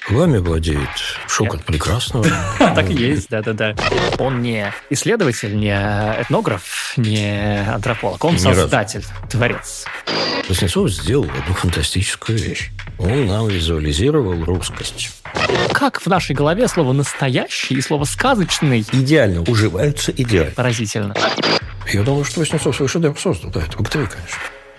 Вами владеет шок от прекрасного. Так и есть, да-да-да. Он не исследователь, не этнограф, не антрополог. Он создатель, творец. Васнецов сделал одну фантастическую вещь. Он нам визуализировал русскость. Как в нашей голове слово «настоящий» и слово «сказочный» идеально уживаются, идеально. Поразительно. Я думаю, что Васнецов свой шедевр создал. Да, это бактерия, конечно.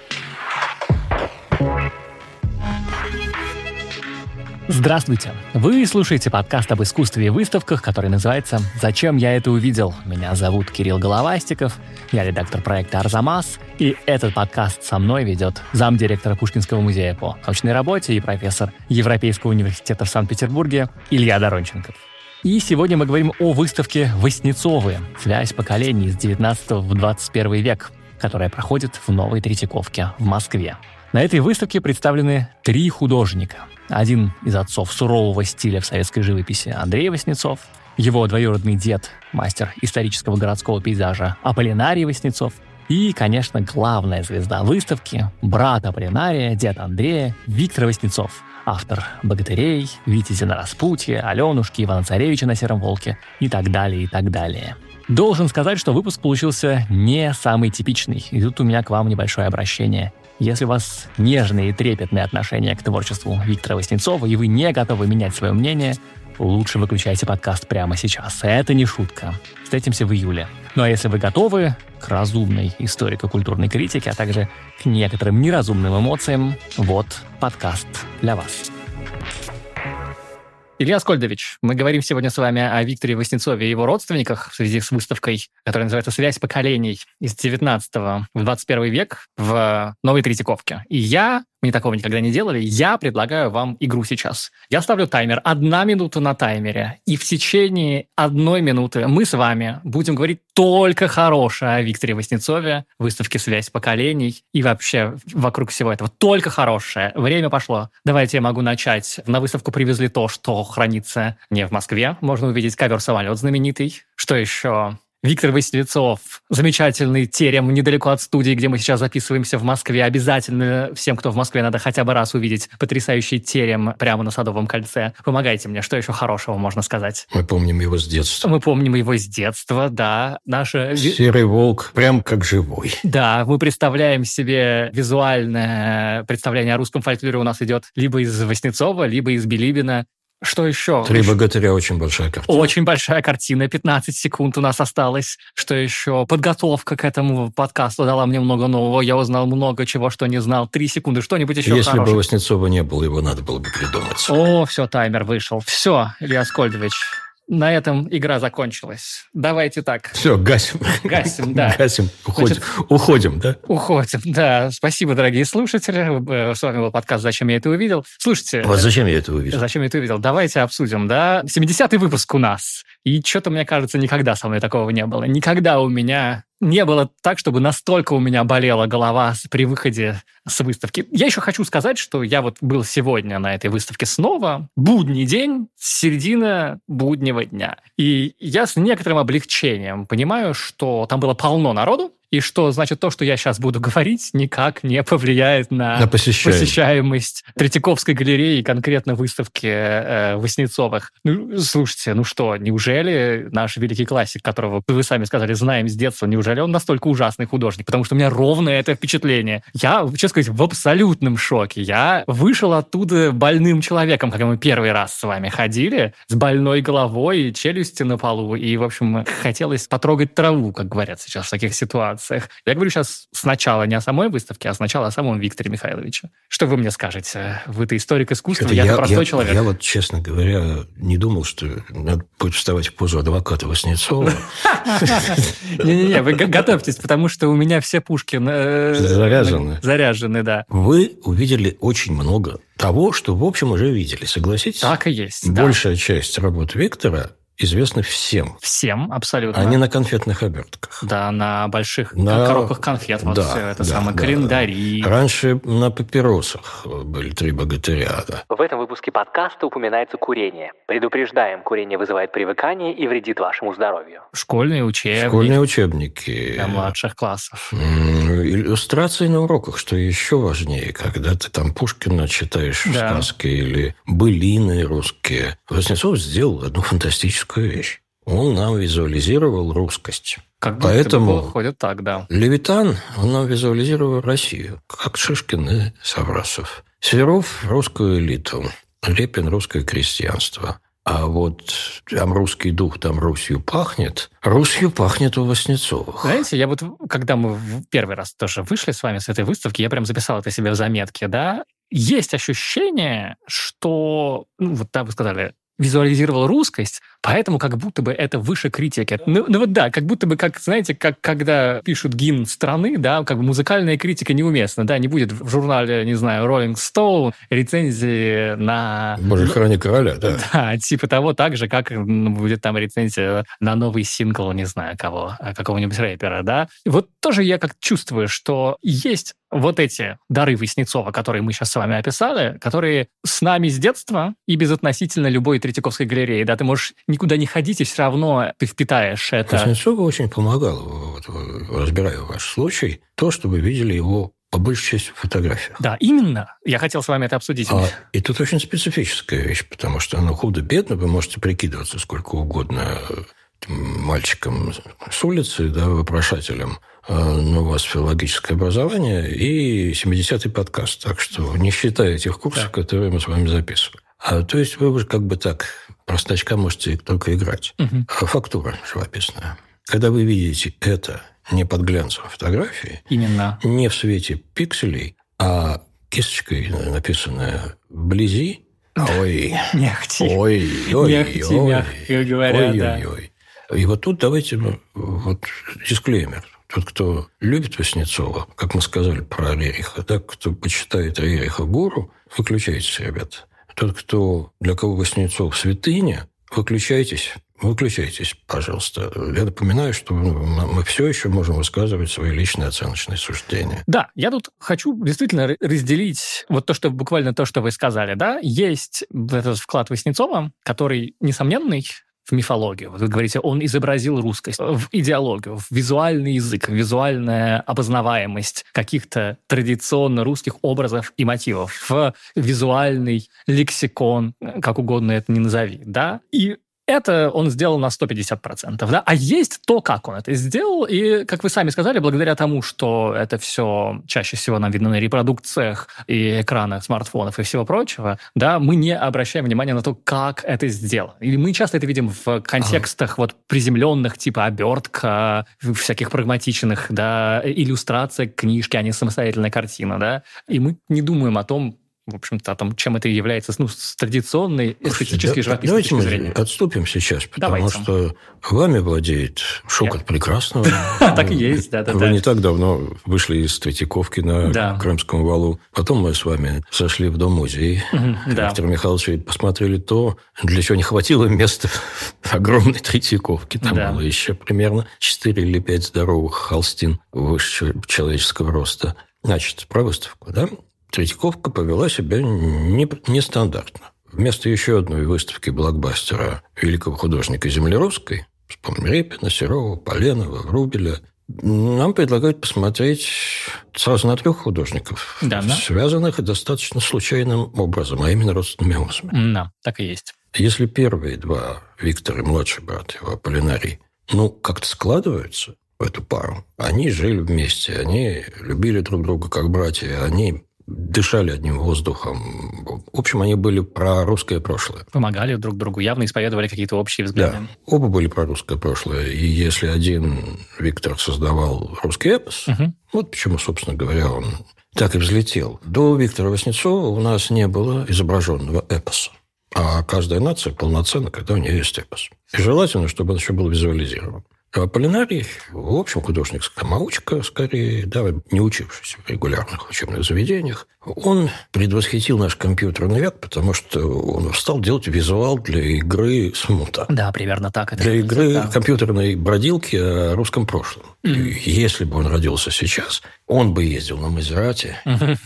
Здравствуйте! Вы слушаете подкаст об искусстве и выставках, который называется «Зачем я это увидел?». Меня зовут Кирилл Головастиков, я редактор проекта «Арзамас», и этот подкаст со мной ведет замдиректора Пушкинского музея по научной работе и профессор Европейского университета в Санкт-Петербурге Илья Доронченков. И сегодня мы говорим о выставке «Васнецовы. Связь поколений с 19 в 21 век», которая проходит в Новой Третьяковке в Москве. На этой выставке представлены 3 художника. Один из отцов сурового стиля в советской живописи Андрей Васнецов, его двоюродный дед, мастер исторического городского пейзажа Аполлинарий Васнецов и, конечно, главная звезда выставки, брат Аполлинария, дед Андрея, Виктор Васнецов, автор «Богатырей», «Витязя на распутье», «Аленушки», «Ивана Царевича на сером волке» и так далее, и так далее. Должен сказать, что выпуск получился не самый типичный, и тут у меня к вам небольшое обращение. Если у вас нежные и трепетные отношения к творчеству Виктора Васнецова, и вы не готовы менять свое мнение, лучше выключайте подкаст прямо сейчас. Это не шутка. Встретимся в июле. Ну а если вы готовы к разумной историко-культурной критике, а также к некоторым неразумным эмоциям, вот подкаст для вас. Илья Аскольдович, мы говорим сегодня с вами о Викторе Васнецове и его родственниках в связи с выставкой, которая называется «Связь поколений из 19 в 21 век» в Новой Третьяковке. И мы такого никогда не делали, я предлагаю вам игру сейчас. Я ставлю таймер, 1 минута на таймере, и в течение 1 минуты мы с вами будем говорить только хорошее о Викторе Васнецове, выставке «Связь поколений» и вообще вокруг всего этого. Только хорошее. Время пошло. Давайте я могу начать. На выставку привезли то, что хранится не в Москве. Можно увидеть ковер-самолет знаменитый. Что еще? Виктор Васнецов, замечательный терем недалеко от студии, где мы сейчас записываемся в Москве. Обязательно всем, кто в Москве, надо хотя бы раз увидеть потрясающий терем прямо на Садовом кольце. Помогайте мне, что еще хорошего можно сказать? Мы помним его с детства. Мы помним его с детства, да. Серый волк, прям как живой. Да, мы представляем себе визуальное представление о русском фольклоре у нас идет либо из Васнецова, либо из Билибина. Что еще? 3 богатыря, очень большая картина. Очень большая картина, 15 секунд у нас осталось. Что еще? Подготовка к этому подкасту дала мне много нового. Я узнал много чего, что не знал. 3 секунды, что-нибудь еще Если хорошее. бы Васнецова не было, его надо было бы придумать. О, все, таймер вышел. Все, Илья Аскольдович, на этом игра закончилась. Давайте так. Все, гасим. Гасим, да. Гасим, уходим. Значит, уходим, да? Уходим, да. Спасибо, дорогие слушатели. С вами был подкаст «Зачем я это увидел». Слушайте. Вот зачем я это увидел? Зачем я это увидел? Давайте обсудим, да? 70-й выпуск у нас. И что-то, мне кажется, никогда со мной такого не было. Никогда у меня не было так, чтобы настолько у меня болела голова при выходе с выставки. Я еще хочу сказать, что я вот был сегодня на этой выставке снова. Будний день, середина буднего дня. И я с некоторым облегчением понимаю, что там было полно народу, и что, значит, то, что я сейчас буду говорить, никак не повлияет на посещаемость Третьяковской галереи и конкретно выставки Васнецовых. Ну, слушайте, ну что, неужели наш великий классик, которого вы сами сказали, знаем с детства, неужели он настолько ужасный художник? Потому что у меня ровно это впечатление. Я, честно сказать, в абсолютном шоке. Я вышел оттуда больным человеком, когда мы первый раз с вами ходили, с больной головой, челюсти на полу, и, в общем, хотелось потрогать траву, как говорят сейчас в таких ситуациях. Я говорю сейчас сначала не о самой выставке, а сначала о самом Викторе Михайловиче. Что вы мне скажете? Вы-то историк искусства, я-то простой человек. Я вот, честно говоря, не думал, что надо будет вставать в позу адвоката Васнецова. Не-не-не, вы готовьтесь, потому что у меня все пушки заряжены, да. Вы увидели очень много того, что, в общем, уже видели, согласитесь? Так и есть. Большая часть работ Виктора известны всем. Всем, абсолютно. Они на конфетных обертках. Да, на больших коробках конфет. Вот все это самое. Календари. Раньше на папиросах были 3 богатыря. Да. В этом выпуске подкаста упоминается курение. Предупреждаем, курение вызывает привыкание и вредит вашему здоровью. Школьные учебники. Для младших классов. Иллюстрации на уроках, что еще важнее, когда ты там Пушкина читаешь сказки или былины русские. Воснецов сделал одну фантастическую вещь. Он нам визуализировал русскость. Поэтому выходит так, да. Левитан, он нам визуализировал Россию, как Шишкин и Саврасов. Сверов – русскую элиту, Репин – русское крестьянство. А вот там русский дух, там Русью пахнет у Васнецовых. Знаете, я вот, когда мы в первый раз тоже вышли с вами с этой выставки, я прям записал это себе в заметке, да, есть ощущение, что, вот так вы сказали, визуализировал русскость, поэтому как будто бы это выше критики. Ну вот да, как будто бы, как, знаете, как когда пишут гимн страны, да, как бы музыкальная критика неуместна, да, не будет в журнале, не знаю, Rolling Stone рецензии на... Боже, храни короля, да. Да, типа того, так же, как будет там рецензия на новый сингл, не знаю кого, какого-нибудь рэпера, да. Вот тоже я как чувствую, что есть вот эти дары Васнецова, которые мы сейчас с вами описали, которые с нами с детства и безотносительно любой Третьяковской галереи. Да, ты можешь никуда не ходить, и все равно ты впитаешь это. Васнецову очень помогало, вот, разбирая ваш случай, то, что вы видели его по большей части в фотографиях. Да, именно. Я хотел с вами это обсудить. И тут очень специфическая вещь, потому что худо-бедно вы можете прикидываться сколько угодно мальчиком с улицы, да, вопрошателем, но у вас филологическое образование и 70-й подкаст. Так что не считая этих курсов, которые мы с вами записывали. То есть вы уже как бы так простачка можете только играть. А фактура живописная. Когда вы видите это не под глянцем фотографии, именно, не в свете пикселей, а кисточкой написанное вблизи, ой, мягче, мягче говоря, да. И вот тут давайте дисклеймер. Тот, кто любит Васнецова, как мы сказали про Рериха, да, кто почитает Рериха гуру, выключайтесь, ребята. Тот, для кого Васнецов святыня, выключайтесь, пожалуйста. Я напоминаю, что мы все еще можем высказывать свои личные оценочные суждения. Да, я тут хочу действительно разделить вот буквально то, что вы сказали. Да? Есть этот вклад Васнецова, который несомненный, в мифологию. Вы говорите, он изобразил русскость, в идеологию, в визуальный язык, визуальная опознаваемость каких-то традиционно русских образов и мотивов, в визуальный лексикон, как угодно это ни назови, да? И это он сделал на 150%, да? А есть то, как он это сделал, и, как вы сами сказали, благодаря тому, что это все чаще всего нам видно на репродукциях и экранах смартфонов и всего прочего, да, мы не обращаем внимания на то, как это сделано. И мы часто это видим в контекстах приземленных, типа обертка, всяких прагматичных, да, иллюстрация книжки, а не самостоятельная картина, да? И мы не думаем о том, в общем-то, о том, чем это является, с традиционной эстетической живописной точки зрения. Давайте мы отступим сейчас, потому что вами владеет шок от прекрасного. Так и есть, да. Вы не так давно вышли из Третьяковки на Крымском валу. Потом мы с вами зашли в Дом-музей Виктора Михайловича и посмотрели то, для чего не хватило места в огромной Третьяковке. Там было еще примерно 4 или 5 здоровых холстин выше человеческого роста. Значит, про выставку, да? Третьяковка повела себя нестандартно. Вместо еще одной выставки блокбастера великого художника Землерусской, вспомним Репина, Серова, Поленова, Врубеля, нам предлагают посмотреть сразу на 3 художников, связанных достаточно случайным образом, а именно родственными узами. Да, так и есть. Если первые 2, Виктор и младший брат его, Аполлинарий, как-то складываются в эту пару, они жили вместе, они любили друг друга как братья, они дышали одним воздухом. В общем, они были про русское прошлое. Помогали друг другу, явно исповедовали какие-то общие взгляды. Да, оба были про русское прошлое. И если один, Виктор, создавал русский эпос, вот почему, собственно говоря, он так и взлетел. До Виктора Васнецова у нас не было изображенного эпоса. А каждая нация полноценна, когда у нее есть эпос. И желательно, чтобы он еще был визуализирован. Аполлинарий, в общем, художник-самоучка, скорее, да, не учившийся в регулярных учебных заведениях. Он предвосхитил наш компьютерный век, потому что он стал делать визуал для игры «Смута». Да, примерно так. Это для игры компьютерной бродилки о русском прошлом. Если бы он родился сейчас, он бы ездил на Мазерати,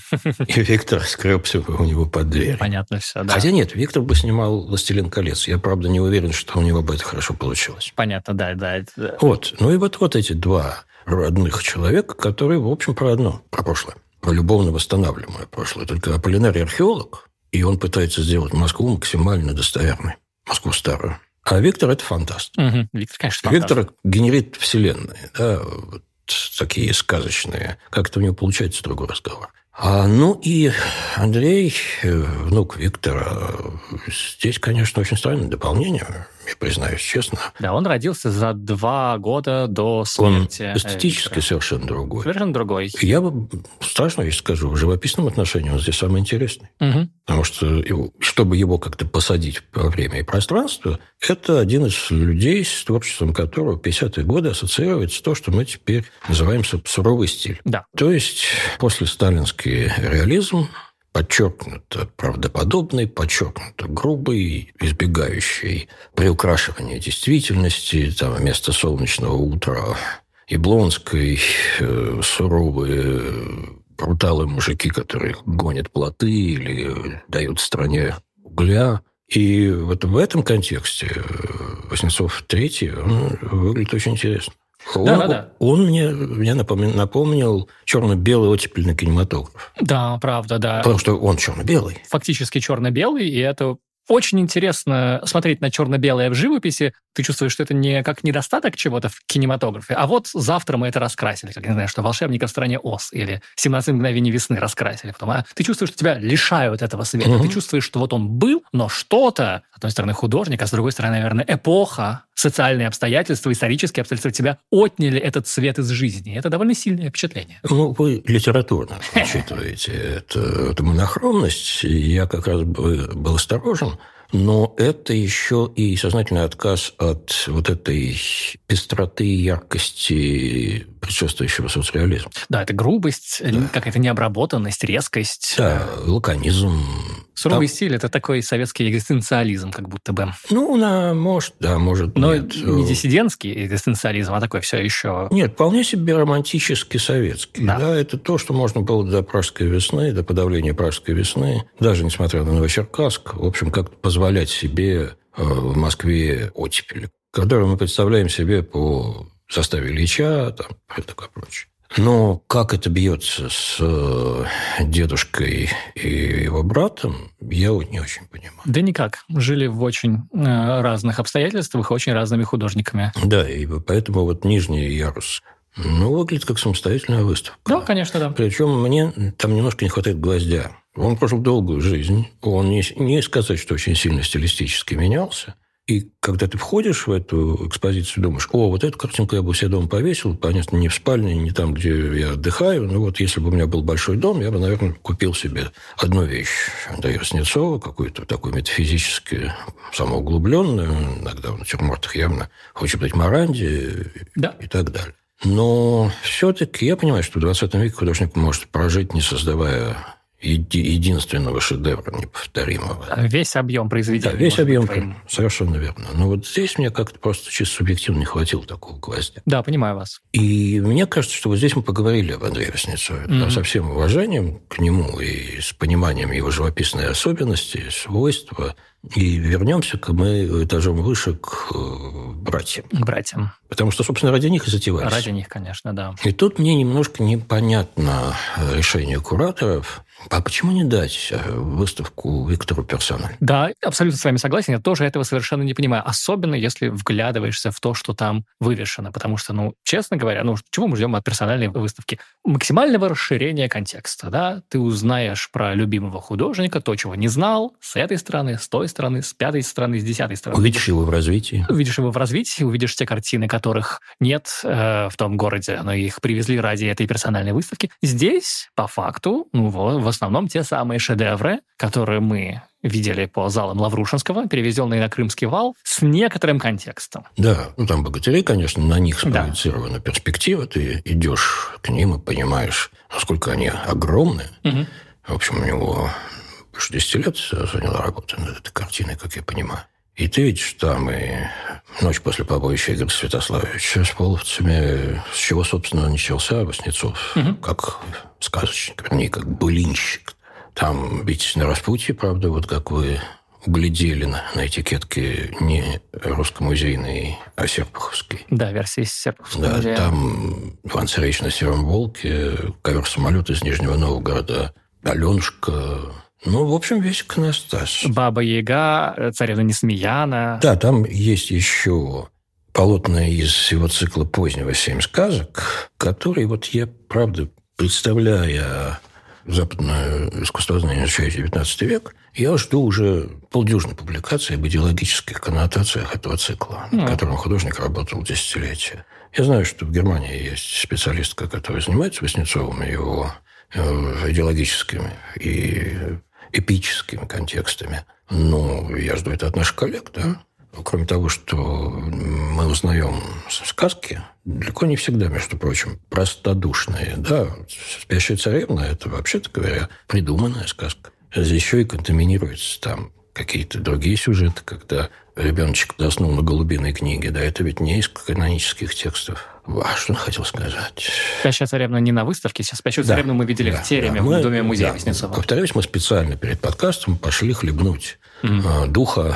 и Виктор скребся бы у него под дверь. Понятно все, да. Хотя нет, Виктор бы снимал «Властелин колец». Я, правда, не уверен, что у него бы это хорошо получилось. Понятно, да. Вот. Ну и вот эти два родных человека, которые, в общем, про одно, про прошлое. Про любовно восстанавливаемое прошлое. Только Аполлинарий археолог, и он пытается сделать Москву максимально достоверной. Москву старую. А Виктор – это фантаст. Виктор, конечно, фантаст. Виктор генерит вселенные, да, вот такие сказочные. Как это у него получается, другой разговор. Ну и Андрей, внук Виктора, здесь, конечно, очень странное дополнение, я признаюсь честно. Да, он родился за 2 года до смерти. Он эстетически совершенно другой. Совершенно другой. Я бы, страшно, если скажу, в живописном отношении он здесь самый интересный. Потому что, чтобы его как-то посадить во время и пространство, это один из людей, с творчеством которого 50-е годы ассоциируется то, что мы теперь называем суровый стиль. Да. То есть после сталинский реализм, подчеркнуто правдоподобный, подчеркнуто грубый, избегающий приукрашивания действительности, там вместо солнечного утра Яблонской суровые бруталы мужики, которые гонят плоты или дают стране угля. И вот в этом контексте Васнецов III, он выглядит очень интересно. Он мне напомнил черно-белый оттепельный кинематограф. Да, правда, да. Потому что он черно-белый. Фактически черно-белый, и это очень интересно смотреть на черно-белое в живописи. Ты чувствуешь, что это не как недостаток чего-то в кинематографе, а вот завтра мы это раскрасили, как, не знаю, что «Волшебника в стране Оз» или «17 мгновений весны» раскрасили. Потом, ты чувствуешь, что тебя лишают этого света. Ты чувствуешь, что вот он был, но что-то, с одной стороны, художник, а с другой стороны, наверное, эпоха, социальные обстоятельства, исторические обстоятельства тебя отняли этот свет из жизни. Это довольно сильное впечатление. Вы литературно учитываете эту монохромность. Я как раз был осторожен. Но это еще и сознательный отказ от вот этой пестроты и яркости предшествующего соцреализма. Да, это грубость, какая-то необработанность, резкость. Да, лаконизм. Суровый стиль – это такой советский экзистенциализм, как будто бы. Может, но нет. Не диссидентский экзистенциализм, а такой все еще... Нет, вполне себе романтический советский. Да. Это то, что можно было до Пражской весны, до подавления Пражской весны, даже несмотря на Новочеркасск, в общем, как-то позволять себе в Москве оттепель, которую мы представляем себе по составе Ильича и такое прочее. Но как это бьется с дедушкой и его братом, я не очень понимаю. Да никак. Жили в очень разных обстоятельствах, очень разными художниками. Да, и поэтому вот нижний ярус выглядит как самостоятельная выставка. Ну, конечно, да. Причем мне там немножко не хватает гвоздя. Он прожил долгую жизнь. Он не сказать, что очень сильно стилистически менялся. И когда ты входишь в эту экспозицию, думаешь, вот эту картинку я бы у себя дома повесил, понятно, не в спальне, не там, где я отдыхаю. Если бы у меня был большой дом, я бы, наверное, купил себе одну вещь Андрея Васнецова, какую-то такую метафизически самоуглубленную, иногда в натюрмортах явно хочет быть Моранди и так далее. Но все-таки я понимаю, что в 20 веке художник может прожить, не создавая единственного шедевра неповторимого. Весь объем произведения. Да, весь объем, совершенно верно. Но вот здесь мне как-то просто чисто субъективно не хватило такого гвоздя. Да, понимаю вас. И мне кажется, что вот здесь мы поговорили об Андрее Васнецове. Со всем уважением к нему и с пониманием его живописной особенности, свойства. И вернемся мы этажом выше к братьям. К братьям. Потому что, собственно, ради них и затевались. Ради них, конечно, да. И тут мне немножко непонятно решение кураторов. А почему не дать выставку Виктору персонально? Да, абсолютно с вами согласен. Я тоже этого совершенно не понимаю. Особенно, если вглядываешься в то, что там вывешено. Потому что, честно говоря, чего мы ждем от персональной выставки? Максимального расширения контекста. Да? Ты узнаешь про любимого художника, то, чего не знал, с этой стороны, с той стороны, с пятой стороны, с 10-й стороны. Увидишь его в развитии. Увидишь те картины, которых нет в том городе, но их привезли ради этой персональной выставки. Здесь, по факту, в основном те самые шедевры, которые мы видели по залам Лаврушинского, переведенные на Крымский вал, с некоторым контекстом. Да, там богатыри, конечно, на них спроецирована перспектива. Ты идешь к ним и понимаешь, насколько они огромны. Угу. В общем, у него больше 10 лет заняла работа над этой картиной, как я понимаю. И ты видишь там и «Ночь после побоища» Игоря Святославовича с половцами, с чего, собственно, начался Васнецов, как сказочник, вернее, как былинщик. Там ведь на распутье, правда, вот как вы углядели на этикетке не русско-музейной, а серпуховской. Да, версия из Серпуховского музея. Там Иван-Царевич на сером волке, ковер-самолет из Нижнего Новгорода, Аленушка. Ну, в общем, весь иконостас. Баба-Яга, царевна Несмеяна. Да, там есть еще полотна из его цикла позднего «Семь сказок», которые вот я, правда, представляя западное искусствознание, изучая XIX век, я жду уже полдюжины публикаций об идеологических коннотациях этого цикла, над которым художник работал десятилетия. Я знаю, что в Германии есть специалистка, которая занимается Васнецовым и его идеологическими и эпическими контекстами. Но я жду это от наших коллег, да. Кроме того, что мы узнаем сказки, далеко не всегда, между прочим, простодушные. Да, «Спящая царевна» – это, вообще-то говоря, придуманная сказка. Еще и контаминируются там какие-то другие сюжеты, когда ребеночек заснул на голубиной книге. Да, это ведь не из канонических текстов. Что он хотел сказать? «Спящая царевна» не на выставке. Сейчас «Спящую царевну» мы видели в тереме, в доме музея Васнецова. Повторюсь, мы специально перед подкастом пошли хлебнуть духа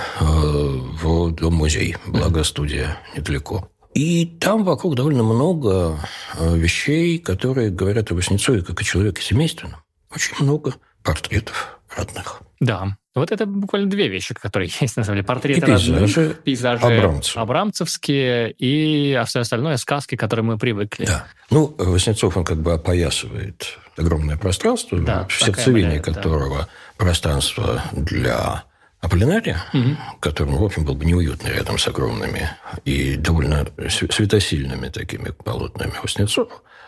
в дом-музей. Благо, студия недалеко. И там вокруг довольно много вещей, которые говорят о Васнецове как о человеке семейственном. Очень много портретов родных. Да. Вот это буквально две вещи, которые есть, на самом деле. Портреты и пейзажи абрамцевские, и все остальное сказки, к которым мы привыкли. Да. Ну, Васнецов, он как бы опоясывает огромное пространство, в сердцевине которого пространство для Аполлинария, которому, в общем, было бы неуютно рядом с огромными и довольно светосильными такими полотнами Васнецова.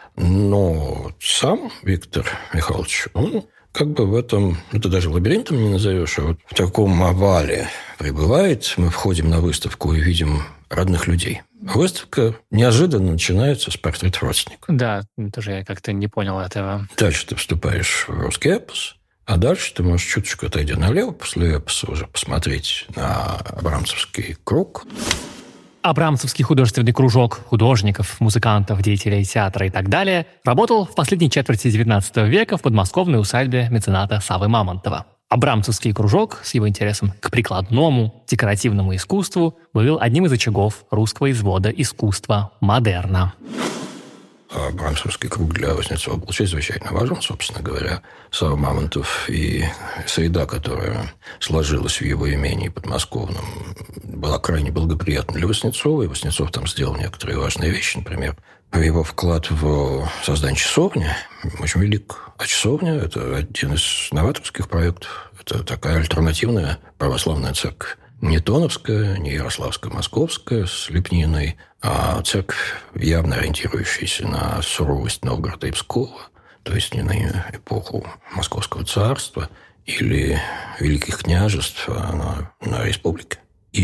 Но сам Виктор Михайлович, он как бы в этом, это даже лабиринтом не назовешь, а вот в таком овале пребывает. Мы входим на выставку и видим родных людей. Выставка неожиданно начинается с портретов родственников. Да, тоже я как-то не понял этого. Дальше ты вступаешь в русский эпос, а дальше ты можешь чуточку отойдя налево, после эпоса уже посмотреть на Абрамцевский круг. Абрамцевский художественный кружок художников, музыкантов, деятелей театра и так далее работал в последней четверти XIX века в подмосковной усадьбе мецената Саввы Мамонтова. Абрамцевский кружок с его интересом к прикладному, декоративному искусству был одним из очагов русского извода искусства модерна. Абрамцевский круг для Васнецова был чрезвычайно важен, собственно говоря. Савва Мамонтов и среда, которая сложилась в его имении подмосковном, была крайне благоприятна для Васнецова, и Васнецов там сделал некоторые важные вещи. Например, его вклад в создание часовни очень велик. А часовня – это один из новаторских проектов. Это такая альтернативная православная церковь. Не Тоновская, не Ярославская, Московская с лепниной, а церковь, явно ориентирующаяся на суровость Новгорода и Пскова, то есть не на эпоху Московского царства или Великих княжеств, а на республике.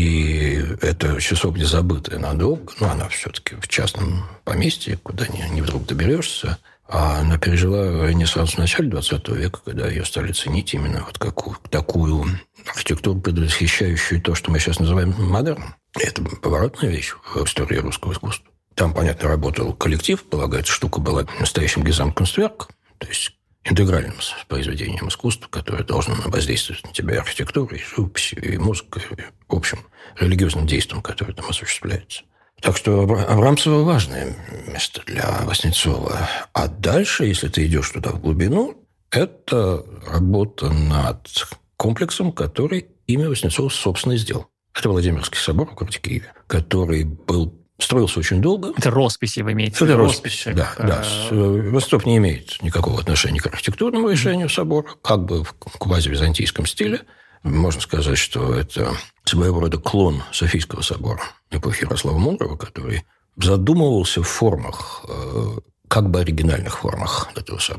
И эта часовня забытая надолго, но она все-таки в частном поместье, куда не вдруг доберешься. А она пережила ренессанс в начале XX века, когда ее стали ценить именно вот такую архитектуру, предвосхищающую то, что мы сейчас называем модерном. Это поворотная вещь в истории русского искусства. Там, понятно, работал коллектив. Полагается, штука была настоящим гезамткунстверк, то есть интегральным произведением искусства, которое должно воздействовать на тебя и архитектурой, и живописью, и музыкой, и, в общем, религиозным действием, которое там осуществляется. Так что Абрамцево важное место для Васнецова. А дальше, если ты идешь туда в глубину, это работа над комплексом, который имя Васнецова собственно сделал. Это Владимирский собор в городе Киеве, который строился очень долго. Это росписи вы имеете в виду? Это росписи, да. Васнецов не имеет никакого отношения к архитектурному решению собора, как бы в квазивизантийском стиле. Можно сказать, что это своего рода клон Софийского собора эпохи Ярослава Мудрого, который задумывался в формах, как бы оригинальных формах этого собора.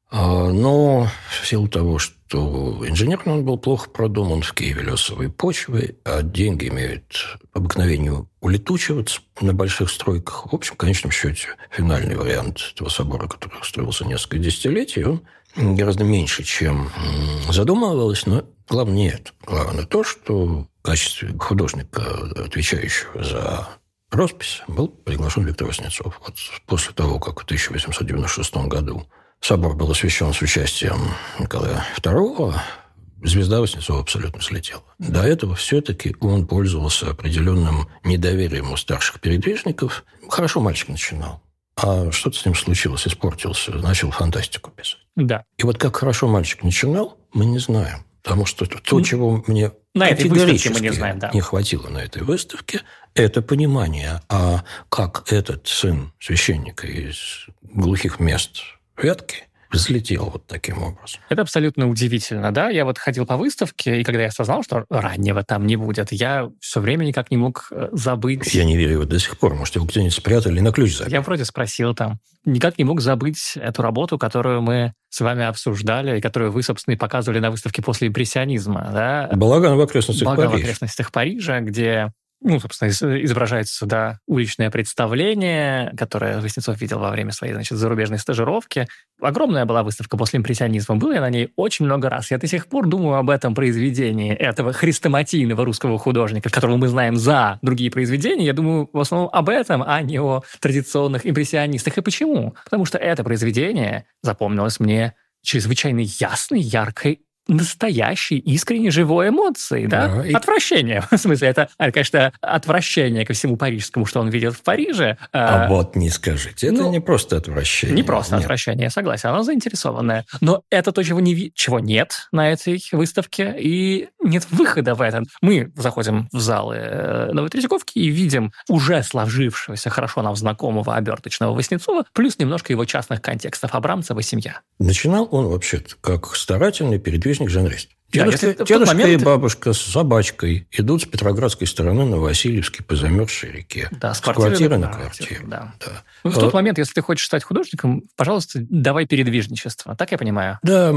Но в силу того, что инженерно он был плохо продуман, в Киеве лесовые почвы, а деньги имеют обыкновение улетучиваться на больших стройках. В общем, в конечном счете, финальный вариант этого собора, который строился несколько десятилетий, он гораздо меньше, чем задумывалось, но главное не это. Главное то, что в качестве художника, отвечающего за роспись, был приглашен Виктор Васнецов. Вот после того, как в 1896 году собор был освящен с участием Николая II, звезда Васнецова абсолютно слетела. До этого все-таки он пользовался определенным недоверием у старших передвижников. Хорошо мальчик начинал. А что-то с ним случилось, испортился, начал фантастику писать. Да. И вот как хорошо мальчик начинал, мы не знаем. Потому что то, чего мне на категорически мы не знаем, да. не хватило на этой выставке, это понимание, а как этот сын священника из глухих мест Вятки взлетел вот таким образом. Это абсолютно удивительно, да? Я вот ходил по выставке, и когда я осознал, что раннего там не будет, я все время никак не мог забыть... Я не верю его до сих пор. Может, его где-нибудь спрятали на ключ забили. Я вроде спросил там. Никак не мог забыть эту работу, которую мы с вами обсуждали, и которую вы, собственно, и показывали на выставке после импрессионизма, да? «Балаган в окрестностях Парижа». «Балаган в окрестностях Парижа», где... собственно, изображается, да, уличное представление, которое Васнецов видел во время своей, зарубежной стажировки. Огромная была выставка после импрессионизма. Был я на ней очень много раз. Я до сих пор думаю об этом произведении этого хрестоматийного русского художника, которого мы знаем за другие произведения. Я думаю в основном об этом, а не о традиционных импрессионистах. И почему? Потому что это произведение запомнилось мне чрезвычайно ясной, яркой, настоящей, искренне живой эмоции, да? Отвращение. В смысле, это, конечно, отвращение ко всему парижскому, что он видел в Париже. А вот не скажите. Это не просто отвращение. Не просто отвращение, я согласен. Оно заинтересованное. Но это то, чего нет на этой выставке, и нет выхода в это. Мы заходим в залы Новой Третьяковки и видим уже сложившегося, хорошо нам знакомого оберточного Васнецова, плюс немножко его частных контекстов. Абрамцева семья. Начинал он вообще-то как старательный передвижник жанрист. Дедушка и бабушка с собачкой идут с Петроградской стороны на Васильевский по замерзшей реке. Да, с квартиры на квартиру. Да. В тот момент, если ты хочешь стать художником, пожалуйста, давай передвижничество. Так я понимаю? Да,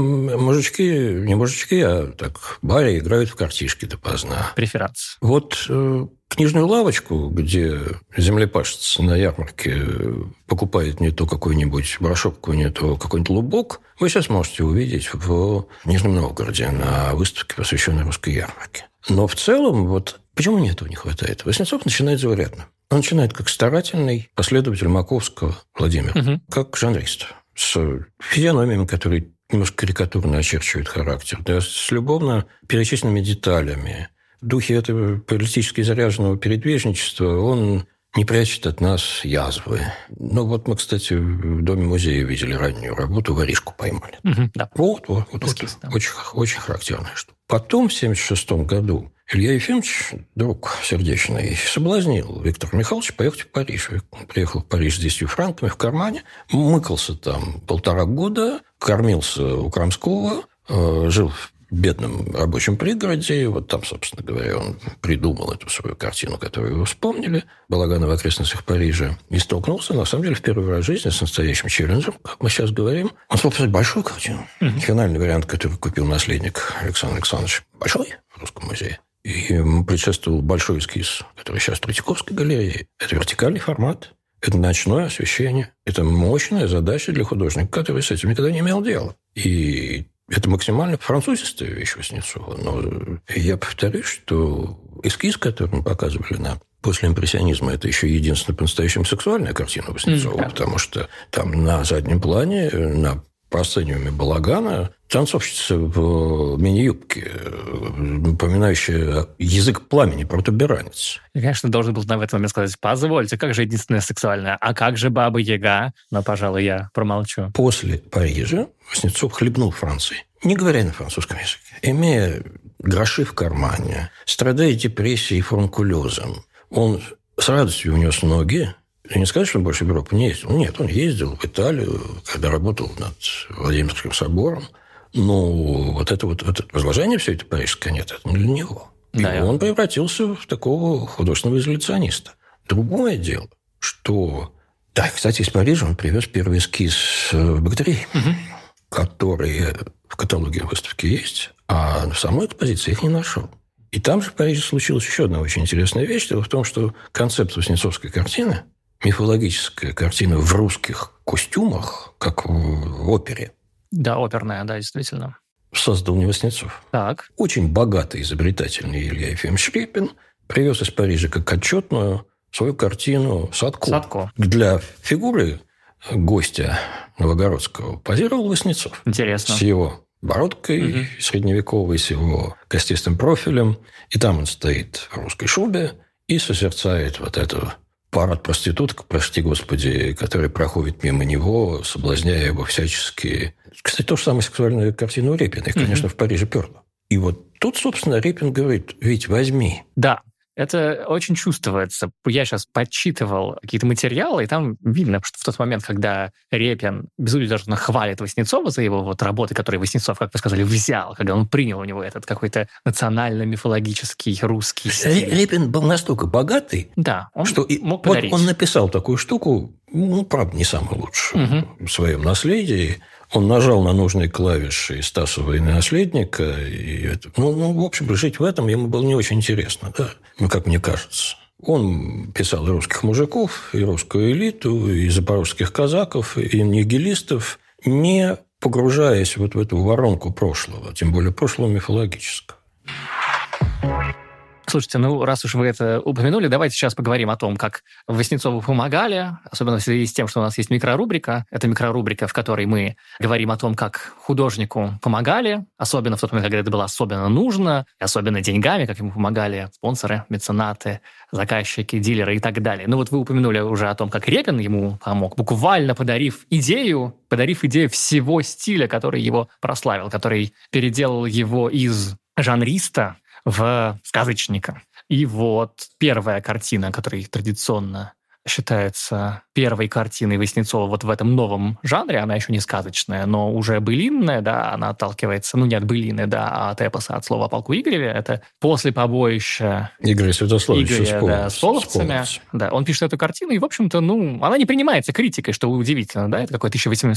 не мужички, а так баре играют в картишки допоздна. Преферанс. Вот книжную лавочку, где землепашец на ярмарке покупает не то какой-нибудь брошюрку, не то какой-нибудь лубок, вы сейчас можете увидеть в Нижнем Новгороде на выставке, посвященной русской ярмарке. Но в целом, вот почему мне этого не хватает? Васнецов начинает заурядно. Он начинает как старательный последователь Маковского Владимира, как жанрист, с физиономиями, которые немножко карикатурно очерчивают характер, да, с любовно перечисленными деталями. В духе этого политически заряженного передвижничества он не прячет от нас язвы. Ну, вот мы, кстати, в Доме-музея видели раннюю работу, воришку поймали. Да. Вот. Очень характерная штука. Потом, в 1976 году, Илья Ефимович, друг сердечный, соблазнил Виктора Михайловича поехать в Париж. Он приехал в Париж с 10 франками в кармане, мыкался там 1,5 года, кормился у Крамского, жил в бедном рабочем пригороде. Вот там, собственно говоря, он придумал эту свою картину, которую вы вспомнили, «Балаган в окрестностях Парижа», и столкнулся, на самом деле, в первый раз в жизни с настоящим челленджем, как мы сейчас говорим. Он смог писать большую картину. Финальный вариант, который купил наследник Александр Александрович, большой в Русском музее. И ему предшествовал большой эскиз, который сейчас в Третьяковской галерее. Это вертикальный формат, это ночное освещение, это мощная задача для художника, который с этим никогда не имел дела. И это максимально французистая вещь Васнецова. Но я повторюсь, что эскиз, который мы показывали после импрессионизма, это еще единственная по-настоящему сексуальная картина Васнецова, потому что там на заднем плане, на просценивании балагана, танцовщица в мини-юбке, напоминающая язык пламени, протуберанец. Я, конечно, должен был в этот момент сказать: позвольте, как же единственная сексуальная? А как же Баба-Яга? Но, пожалуй, я промолчу. После Парижа Васнецов хлебнул Франции, не говоря на французском языке, имея гроши в кармане, страдая депрессией и фурункулезом. Он с радостью унес ноги. И не сказать, что он больше в Европу не ездил. Нет, он ездил в Италию, когда работал над Владимирским собором. Но вот это возложение все это парижское, нет, это не для него. Да, и он превратился в такого художественного изоляциониста. Другое дело, что... Да, кстати, из Парижа он привез первый эскиз богатырей. которые в каталоге выставки есть, а в самой экспозиции их не нашел. И там же в Париже случилась еще одна очень интересная вещь. Дело в том, что концепт васнецовской картины, мифологическая картина в русских костюмах, как в опере. Да, оперная, да, действительно. Создал не Васнецов. Так. Очень богатый, изобретательный Илья Ефимович Репин привез из Парижа как отчетную свою картину «Садко». Для фигуры гостя Новогородского позировал Васнецов. Интересно. С его бородкой средневековой, с его костистым профилем. И там он стоит в русской шубе и созерцает вот эту парад проституток, прости господи, которые проходят мимо него, соблазняя его всячески. Кстати, то же самое сексуальная картина у Репина. Их, конечно, в Париже перло. И вот тут, собственно, Репин говорит: «Вить, возьми». Да. Это очень чувствуется. Я сейчас подсчитывал какие-то материалы, и там видно, что в тот момент, когда Репин безудержно хвалит Васнецова за его вот работы, которые Васнецов, как вы сказали, взял, когда он принял у него этот какой-то национально-мифологический русский стиль. Репин был настолько богатый, да, он что мог подарить. Вот он написал такую штуку, правда, не самую лучшую в своем наследии. Он нажал на нужные клавиши Стасова и наследника. И это, в общем, жить в этом ему было не очень интересно, да? Как мне кажется. Он писал и русских мужиков, и русскую элиту, и запорожских казаков, и нигилистов, не погружаясь вот в эту воронку прошлого, тем более прошлого мифологического. Слушайте, раз уж вы это упомянули, давайте сейчас поговорим о том, как Васнецову помогали, особенно в связи с тем, что у нас есть микрорубрика. Это микрорубрика, в которой мы говорим о том, как художнику помогали, особенно в тот момент, когда это было особенно нужно, и особенно деньгами, как ему помогали спонсоры, меценаты, заказчики, дилеры и так далее. Вы упомянули уже о том, как Репин ему помог, буквально подарив идею всего стиля, который его прославил, который переделал его из жанриста в сказочника. И вот первая картина, которая традиционно считается первой картиной Васнецова вот в этом новом жанре, она еще не сказочная, но уже былинная, да, она отталкивается, не от былины, да, а от эпоса, от слова о полку Игореве. Это после побоища Игоря Святославовича с половцами. Да, он пишет эту картину, и, в общем-то, она не принимается критикой, что удивительно, да, это какой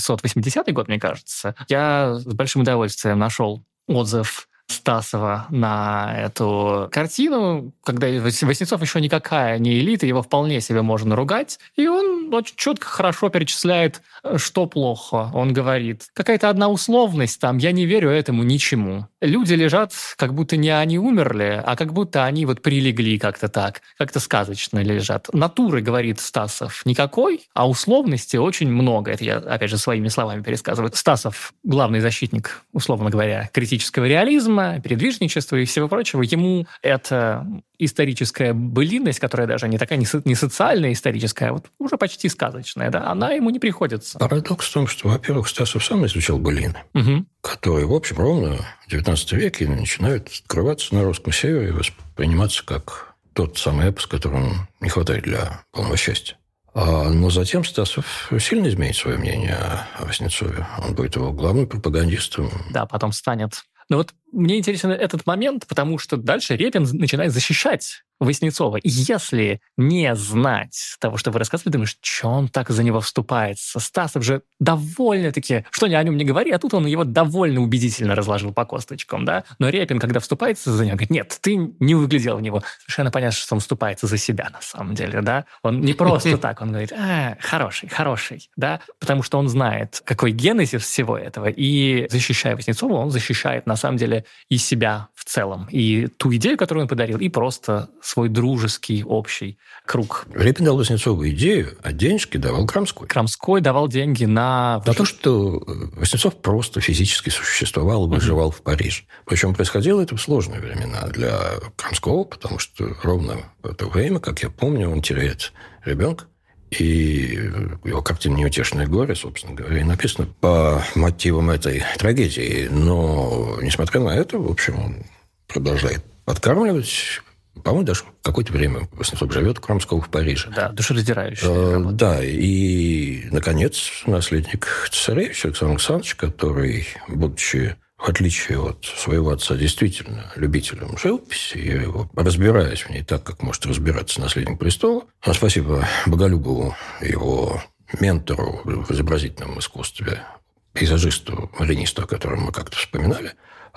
1880 год, мне кажется. Я с большим удовольствием нашел отзыв Стасова на эту картину, когда Васнецов еще никакая не элита, его вполне себе можно ругать, и он очень четко, хорошо перечисляет, что плохо. Он говорит, какая-то одна условность там, я не верю этому ничему. Люди лежат, как будто не они умерли, а как будто они вот прилегли как-то так, как-то сказочно лежат. Натуры, говорит Стасов, никакой, а условности очень много. Это я, опять же, своими словами пересказываю. Стасов, главный защитник, условно говоря, критического реализма, передвижничества и всего прочего. Ему эта историческая былинность, которая даже не такая, не социальная историческая, а вот уже почти сказочная, да, она ему не приходится. Парадокс в том, что, во-первых, Стасов сам изучал былины, которые, в общем, ровно в XIX веке начинают открываться на русском севере и восприниматься как тот самый эпос, которому не хватает для полного счастья. Но затем Стасов сильно изменит свое мнение о Васнецове. Он будет его главным пропагандистом. Да, потом станет. Но вот мне интересен этот момент, потому что дальше Репин начинает защищать Васнецова. И если не знать того, что вы рассказывали, думаешь, что он так за него вступается? Стасов же довольно-таки, что о нем не говори, а тут он его довольно убедительно разложил по косточкам, да? Но Репин, когда вступается за него, говорит, нет, ты не выглядел в него. Совершенно понятно, что он вступается за себя на самом деле, да? Он не просто так, он говорит, хороший, да? Потому что он знает, какой генезис всего этого, и защищая Васнецова, он защищает на самом деле и себя в целом, и ту идею, которую он подарил, и просто свой дружеский общий круг. Репин дал Васнецову идею, а денежки давал Крамской. Крамской давал деньги на то, что Васнецов просто физически существовал и выживал в Париже. Причем происходило это в сложные времена для Крамского, потому что ровно в это время, как я помню, он теряет ребенка. И его картина «Неутешное горе», собственно говоря, и написана по мотивам этой трагедии. Но, несмотря на это, в общем, он продолжает подкармливать. По-моему, даже какое-то время Васнецов живет у Крамского в Париже. Да, душераздирающий. Да, и, наконец, наследник цесаревича Александр Александрович, который, будучи, в отличие от своего отца, действительно любителем живописи, и разбираясь в ней так, как может разбираться наследник престола, спасибо Боголюбову, его ментору в изобразительном искусстве, пейзажисту, маринисту, о котором мы как-то вспоминали.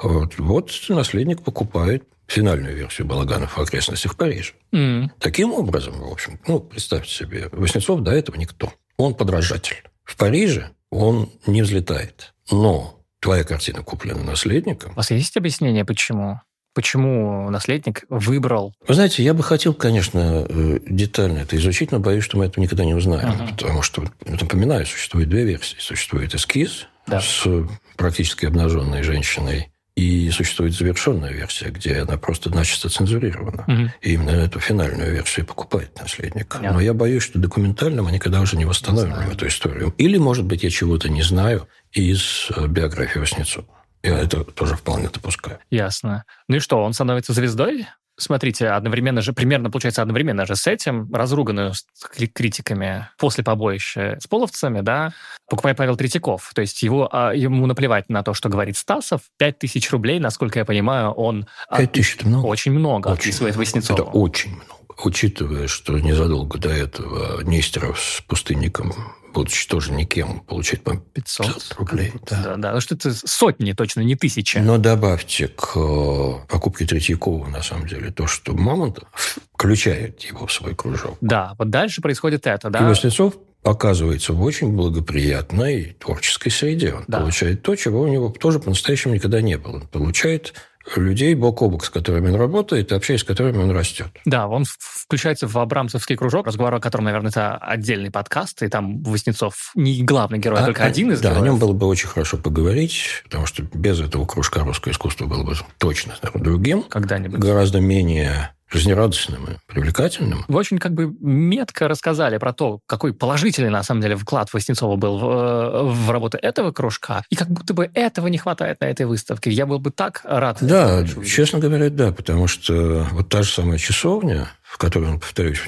Вот наследник покупает финальную версию балаганов в окрестностях Парижа. Таким образом, в общем, представьте себе, Васнецов до этого никто. Он подражатель. В Париже он не взлетает. Но твоя картина куплена наследником. У вас есть объяснение, почему? Почему наследник выбрал? Вы знаете, я бы хотел, конечно, детально это изучить, но боюсь, что мы этого никогда не узнаем. Потому что, напоминаю, существует две версии. Существует эскиз с практически обнаженной женщиной, и существует завершенная версия, где она просто начисто цензурирована. И именно эту финальную версию покупает наследник. Но я боюсь, что документально мы никогда уже не восстановим эту историю. Или, может быть, я чего-то не знаю из биографии Васнецова. Я это тоже вполне допускаю. Ясно. Ну и что, он становится звездой? Смотрите, получается, одновременно же с этим, разруганную с критиками после побоища с половцами, покупает Павел Третьяков. То есть ему наплевать на то, что говорит Стасов. 5000 рублей, насколько я понимаю, он 5000 это много. Очень много отписывает Васнецову. Это очень много. Учитывая, что незадолго до этого Нестеров с Пустынником, будучи тоже никем, получает, по 500 рублей. Да. Что это сотни, точно, не тысячи. Но добавьте к покупке Третьякова, на самом деле, то, что Мамонтов включает его в свой кружок. Да, вот дальше происходит это, И Васнецов оказывается в очень благоприятной творческой среде. Он получает то, чего у него тоже по-настоящему никогда не было. Он получает людей бок о бок, с которыми он работает, и общаясь с которыми он растет. Да, он включается в абрамцевский кружок, разговор о котором, наверное, это отдельный подкаст, и там Васнецов не главный герой, а только один из героев. Да, о нем было бы очень хорошо поговорить, потому что без этого кружка русское искусство было бы точно, наверное, другим. Когда-нибудь. Гораздо менее жизнерадостным и привлекательным. Вы очень метко рассказали про то, какой положительный, на самом деле, вклад Васнецова был в работу этого кружка, и как будто бы этого не хватает на этой выставке. Я был бы так рад. Да, честно говоря, да, потому что вот та же самая часовня, в которой он, повторюсь,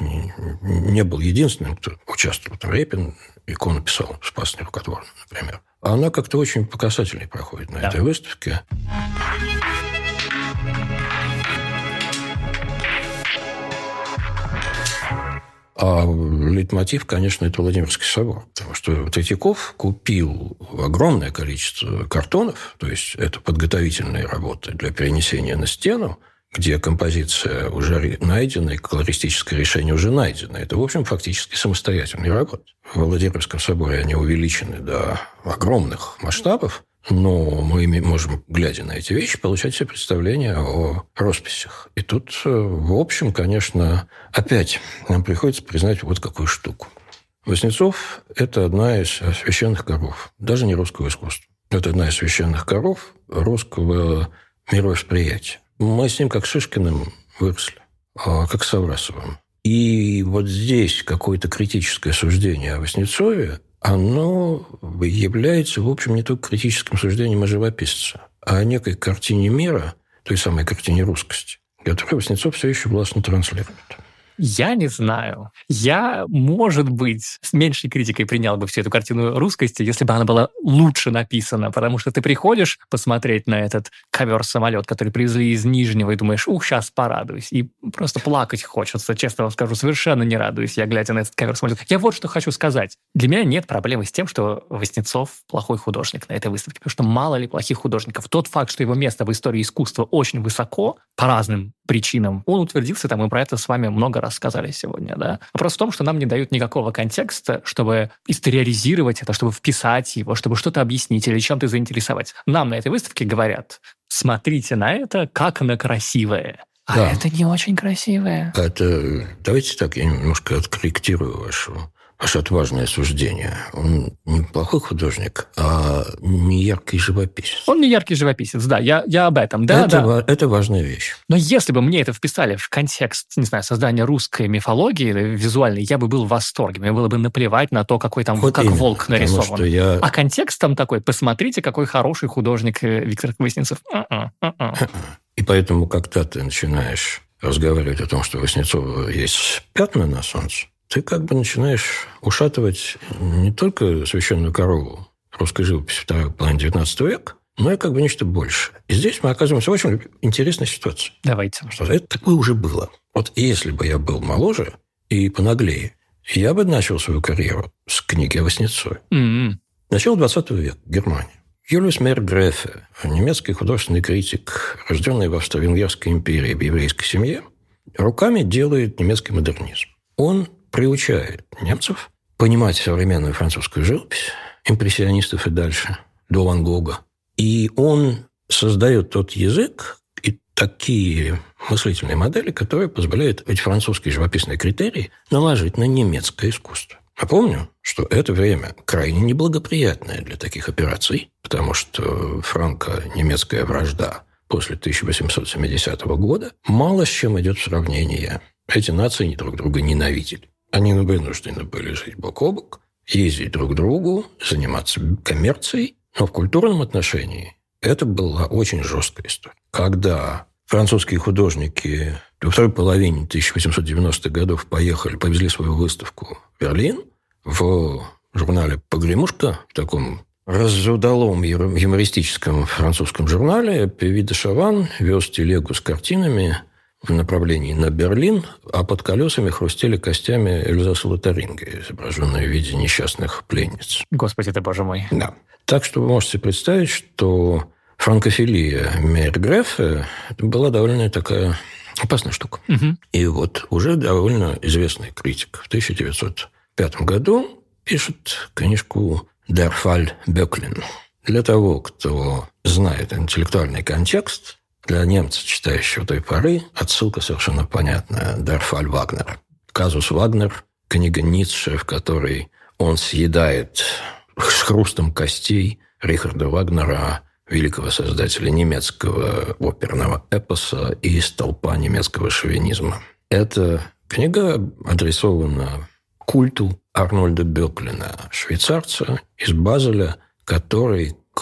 не был единственным, кто участвовал. Там Репин икону писал, Спас Нерукотворный, например. Она как-то очень по касательной проходит на этой выставке. А лейтмотив, конечно, это Владимирский собор. Потому что Третьяков купил огромное количество картонов, то есть это подготовительные работы для перенесения на стену, где композиция уже найдена, и колористическое решение уже найдено. Это, в общем, фактически самостоятельные работы. В Владимирском соборе они увеличены до огромных масштабов, но мы можем, глядя на эти вещи, получать себе представление о росписях. И тут, в общем, конечно, опять нам приходится признать вот какую штуку. Васнецов – это одна из священных коров, даже не русского искусства. Это одна из священных коров русского мировосприятия. Мы с ним, как Шишкиным, выросли, как с Саврасовым. И вот здесь какое-то критическое суждение о Васнецове, оно является, в общем, не только критическим суждением о живописце, а о некой картине мира, той самой картине русскости, которую Васнецов все еще властно транслирует. Я не знаю. Я, может быть, с меньшей критикой принял бы всю эту картину русскости, если бы она была лучше написана, потому что ты приходишь посмотреть на этот ковер-самолет, который привезли из Нижнего, и думаешь, сейчас порадуюсь. И просто плакать хочется, честно вам скажу, совершенно не радуюсь я, глядя на этот ковер-самолет. Я вот что хочу сказать. Для меня нет проблемы с тем, что Васнецов плохой художник на этой выставке, потому что мало ли плохих художников. Тот факт, что его место в истории искусства очень высоко, по разным причинам, он утвердился, там мы про это с вами много раз сказали сегодня, да. Вопрос в том, что нам не дают никакого контекста, чтобы историзировать это, чтобы вписать его, чтобы что-то объяснить или чем-то заинтересовать. Нам на этой выставке говорят, смотрите на это, как оно красивое. А это не очень красивое. Давайте так, я немножко откорректирую ваше отважное суждение. Он не плохой художник, а не яркий живописец. Он не яркий живописец, да, я об этом. Это важная вещь. Но если бы мне это вписали в контекст, не знаю, создания русской мифологии визуальной, я бы был в восторге. Мне было бы наплевать на то, какой там, вот как именно, волк нарисован. А контекст там такой, посмотрите, какой хороший художник Виктор Васнецов. И поэтому, когда ты начинаешь разговаривать о том, что у Васнецова есть пятна на солнце, ты как бы начинаешь ушатывать не только священную корову русской живописи второй половины XIX века, но и как бы нечто большее. И здесь мы оказываемся в очень интересной ситуации. Давайте. Это такое уже было. Вот если бы я был моложе и понаглее, я бы начал свою карьеру с книги о Васнецове. Начало XX века. Германия. Юлиус Мейер Грефе, немецкий художественный критик, рожденный в Австро-Венгерской империи в еврейской семье, руками делает немецкий модернизм. Он приучает немцев понимать современную французскую живопись, импрессионистов и дальше, до Ван Гога. И он создает тот язык и такие мыслительные модели, которые позволяют эти французские живописные критерии наложить на немецкое искусство. Напомню, что это время крайне неблагоприятное для таких операций, потому что франко-немецкая вражда после 1870 года мало с чем идет в сравнение. Эти нации друг друга ненавидели. Они вынуждены были жить бок о бок, ездить друг к другу, заниматься коммерцией, но в культурном отношении это была очень жесткая история. Когда французские художники во второй половине 1890-х годов повезли свою выставку в Берлин, в журнале «Погремушка», в таком разудалом юмористическом французском журнале, Пюи де Шаван вез телегу с картинами в направлении на Берлин, а под колесами хрустели костями Эльзаса Лотаринга, изображенные в виде несчастных пленниц. Господи ты, боже мой. Да. Так что вы можете представить, что франкофилия Мейер Грефе была довольно такая опасная штука. Угу. И вот уже довольно известный критик в 1905 году пишет книжку «Der Fall Böcklin». Для того, кто знает интеллектуальный контекст, для немца, читающего той поры, отсылка совершенно понятная. «Der Fall Wagner». Казус Вагнер, книга Ницше, в которой он съедает с хрустом костей Рихарда Вагнера, великого создателя немецкого оперного эпоса и столпа немецкого шовинизма. Эта книга адресована культу Арнольда Бёклина, швейцарца из Базеля, который к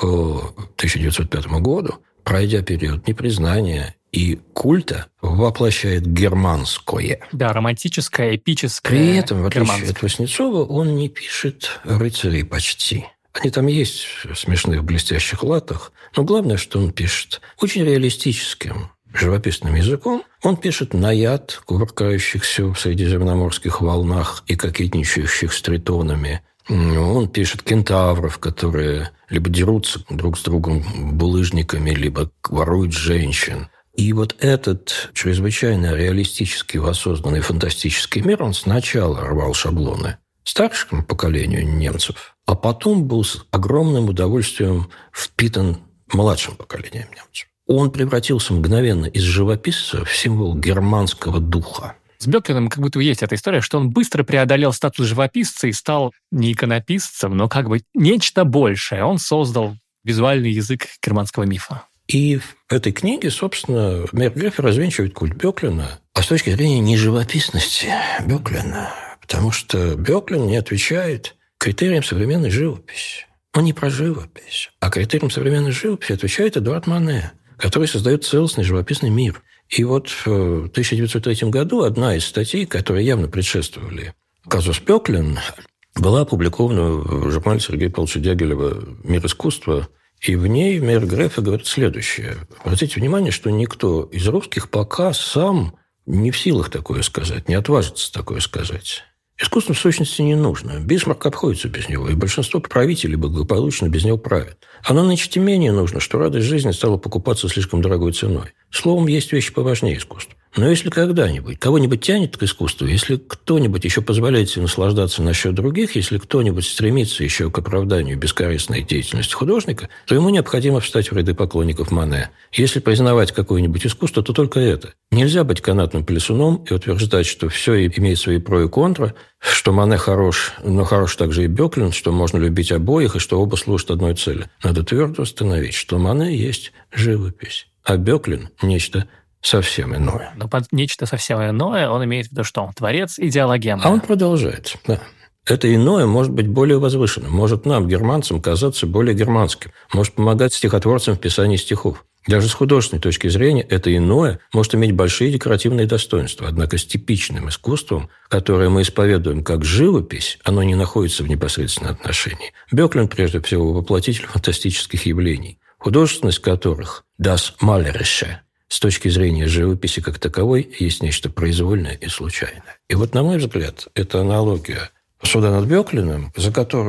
1905 году, пройдя период непризнания и культа, воплощает германское. Да, романтическое, эпическое. При этом, в отличие от Васнецова, он не пишет рыцарей почти. Они там есть в смешных блестящих латах, но главное, что он пишет очень реалистическим живописным языком. Он пишет наяд, кувыркающихся в средиземноморских волнах и кокетничающих с тритонами. Он пишет кентавров, которые либо дерутся друг с другом булыжниками, либо воруют женщин. И вот этот чрезвычайно реалистический, воссозданный фантастический мир, он сначала рвал шаблоны старшему поколению немцев, а потом был с огромным удовольствием впитан младшим поколением немцев. Он превратился мгновенно из живописца в символ германского духа. С Бёклиным как будто есть эта история, что он быстро преодолел статус живописца и стал не иконописцем, но как бы нечто большее. Он создал визуальный язык германского мифа. И в этой книге, собственно, Мейер Грефе развенчивает культ Бёклина, а с точки зрения неживописности Бёклина, потому что Бёклин не отвечает критериям современной живописи. Он не про живопись, а критериям современной живописи отвечает Эдуард Мане, который создает целостный живописный мир. И вот в 1903 году одна из статей, которые явно предшествовали казус Бёклин, была опубликована в журнале Сергея Павловича Дягилева «Мир искусства», и в ней Мейер Грефе говорит следующее. Обратите внимание, что никто из русских пока сам не в силах такое сказать, не отважится такое сказать. Искусство в сущности не нужно. Бисмарк обходится без него, и большинство правителей благополучно без него правят. Оно нынче тем менее нужно, что радость жизни стала покупаться слишком дорогой ценой. Словом, есть вещи поважнее искусства. Но если когда-нибудь кого-нибудь тянет к искусству, если кто-нибудь еще позволяет себе наслаждаться на счет других, если кто-нибудь стремится еще к оправданию бескорыстной деятельности художника, то ему необходимо встать в ряды поклонников Мане. Если признавать какое-нибудь искусство, то только это. Нельзя быть канатным плясуном и утверждать, что все имеет свои про и контра, что Мане хорош, но хорош также и Бёклин, что можно любить обоих и что оба служат одной цели. Надо твердо установить, что Мане есть живопись, а Бёклин – нечто совсем иное. Но под нечто совсем иное он имеет в виду что? Творец идеологемы. А он продолжает, да. Это иное может быть более возвышенным, может нам, германцам, казаться более германским, может помогать стихотворцам в писании стихов. Даже с художественной точки зрения это иное может иметь большие декоративные достоинства, однако с типичным искусством, которое мы исповедуем как живопись, оно не находится в непосредственном отношении. Бёклин, прежде всего, воплотитель фантастических явлений, художественность которых «das Malerische» с точки зрения живописи как таковой есть нечто произвольное и случайное. И вот, на мой взгляд, эта аналогия суда над Бёклиным, за которую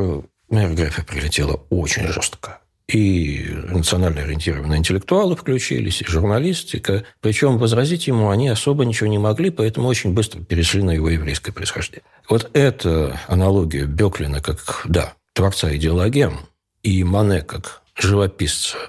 Моя биография прилетела очень жестко. И национально ориентированные интеллектуалы включились, и журналистика. Причем возразить ему они особо ничего не могли, поэтому очень быстро перешли на его еврейское происхождение. Вот эта аналогия Бёклина как, да, творца идеологем и Мане как живописца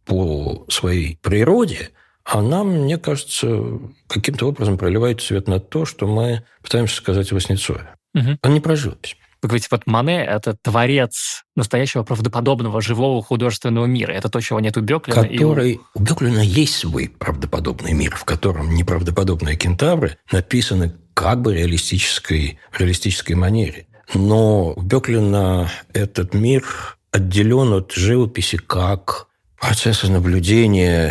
по своей природе, она, мне кажется, каким-то образом проливает свет на то, что мы пытаемся сказать о Васнецове. Угу. Он не про живопись. Вы говорите, вот Мане – это творец настоящего правдоподобного живого художественного мира. Это то, чего нет у Бёклина. У Бёклина есть свой правдоподобный мир, в котором неправдоподобные кентавры написаны как бы в реалистической манере. Но у Бёклина этот мир отделен от живописи как процесса наблюдения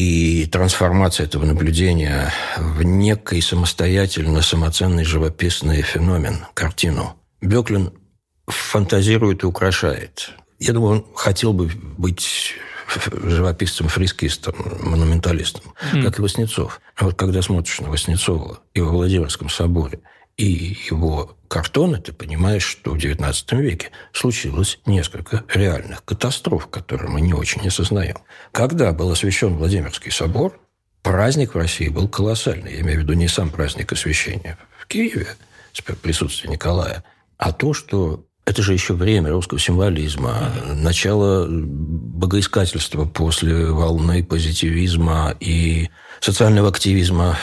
и трансформации этого наблюдения в некий самостоятельно самоценный живописный феномен, картину. Бёклин фантазирует и украшает. Я думаю, он хотел бы быть живописцем, фрескистом, монументалистом, как и Васнецов. А вот когда смотришь на Васнецова и во Владимирском соборе, и его картоны, ты понимаешь, что в XIX веке случилось несколько реальных катастроф, которые мы не очень осознаем. Когда был освящен Владимирский собор, праздник в России был колоссальный. Я имею в виду не сам праздник освящения в Киеве, присутствие Николая, а то, что это же еще время русского символизма, начало богоискательства после волны позитивизма и социального активизма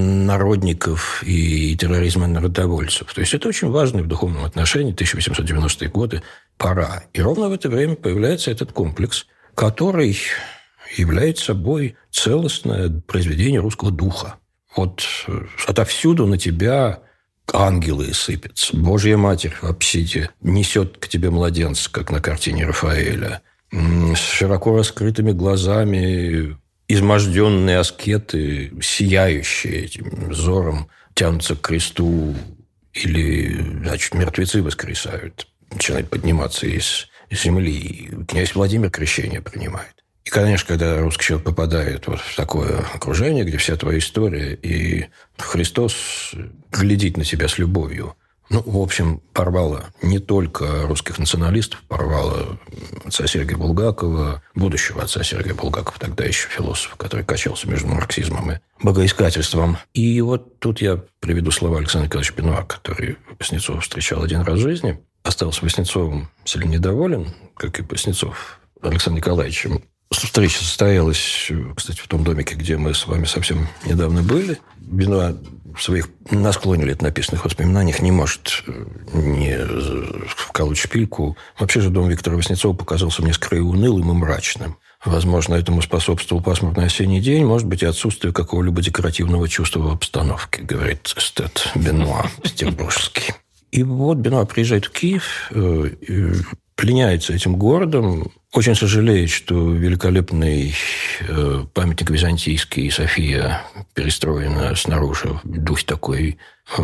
народников и терроризма народовольцев. То есть это очень важный в духовном отношении 1890-е годы пора. И ровно в это время появляется этот комплекс, который является собой целостное произведение русского духа. Вот отовсюду на тебя ангелы сыпятся. Божья Матерь в апсиде несет к тебе младенца, как на картине Рафаэля. С широко раскрытыми глазами изможденные аскеты, сияющие этим взором, тянутся к кресту, или, значит, мертвецы воскресают, начинают подниматься из земли. И князь Владимир крещение принимает. И, конечно, когда русский человек попадает вот в такое окружение, где вся твоя история, и Христос глядит на тебя с любовью. Ну, в общем, порвало не только русских националистов, порвало отца Сергия Булгакова, будущего отца Сергия Булгакова, тогда еще философа, который качался между марксизмом и богоискательством. И вот тут я приведу слова Александра Николаевича Бенуа, который Васнецова встречал один раз в жизни. Остался Васнецовым сильно недоволен, как и Васнецов Александром Николаевичем. Встреча состоялась, кстати, в том домике, где мы с вами совсем недавно были. Бенуа в своих на склоне лет написанных воспоминаниях не может не вколоть шпильку. Вообще же дом Виктора Васнецова показался мне скорее унылым и мрачным. Возможно, этому способствовал пасмурный осенний день, может быть, и отсутствие какого-либо декоративного чувства в обстановке, говорит эстет Бенуа петербургский. И вот Бенуа приезжает в Киев, пленяется этим городом, очень сожалеет, что великолепный памятник византийский София перестроена снаружи в духе такой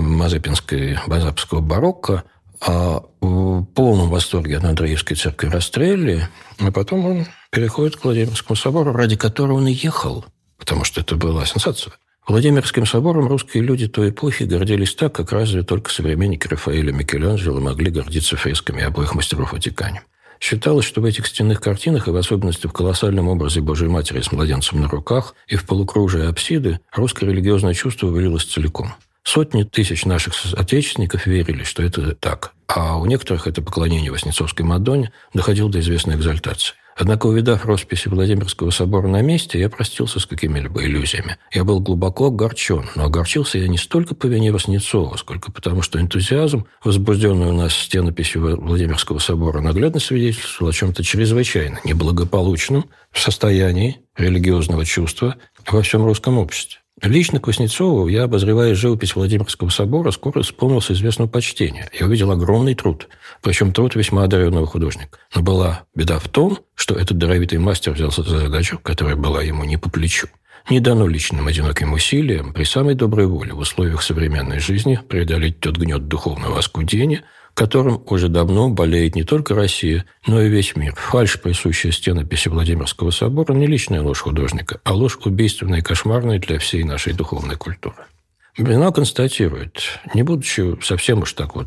мазепинского барокко, а в полном восторге от Андреевской церкви Растрелли, а потом он переходит к Владимирскому собору, ради которого он и ехал, потому что это была сенсация. Владимирским собором русские люди той эпохи гордились так, как разве только современники Рафаэля и Микеланджело могли гордиться фресками обоих мастеров в Ватикане. Считалось, что в этих стенных картинах, и в особенности в колоссальном образе Божьей Матери с младенцем на руках и в полукружии апсиды, русское религиозное чувство вылилось целиком. Сотни тысяч наших отечественников верили, что это так, а у некоторых это поклонение Васнецовской Мадонне доходило до известной экзальтации. Однако, увидав росписи Владимирского собора на месте, я простился с какими-либо иллюзиями. Я был глубоко огорчен, но огорчился я не столько по вине Васнецова, сколько потому, что энтузиазм, возбужденный у нас стенописью Владимирского собора, наглядно свидетельствовал о чем-то чрезвычайно неблагополучном в состоянии религиозного чувства во всем русском обществе. Лично к Васнецову я, обозревая живопись Владимирского собора, скоро исполнился известного почтения. Я увидел огромный труд, причем труд весьма одаренного художника. Но была беда в том, что этот даровитый мастер взялся за задачу, которая была ему не по плечу. Не дано личным одиноким усилиям при самой доброй воле в условиях современной жизни преодолеть тот гнет духовного оскудения, которым уже давно болеет не только Россия, но и весь мир. Фальшь, присущая стенописи Владимирского собора, не личная ложь художника, а ложь убийственная и кошмарная для всей нашей духовной культуры. Бенуа констатирует, не будучи совсем уж так вот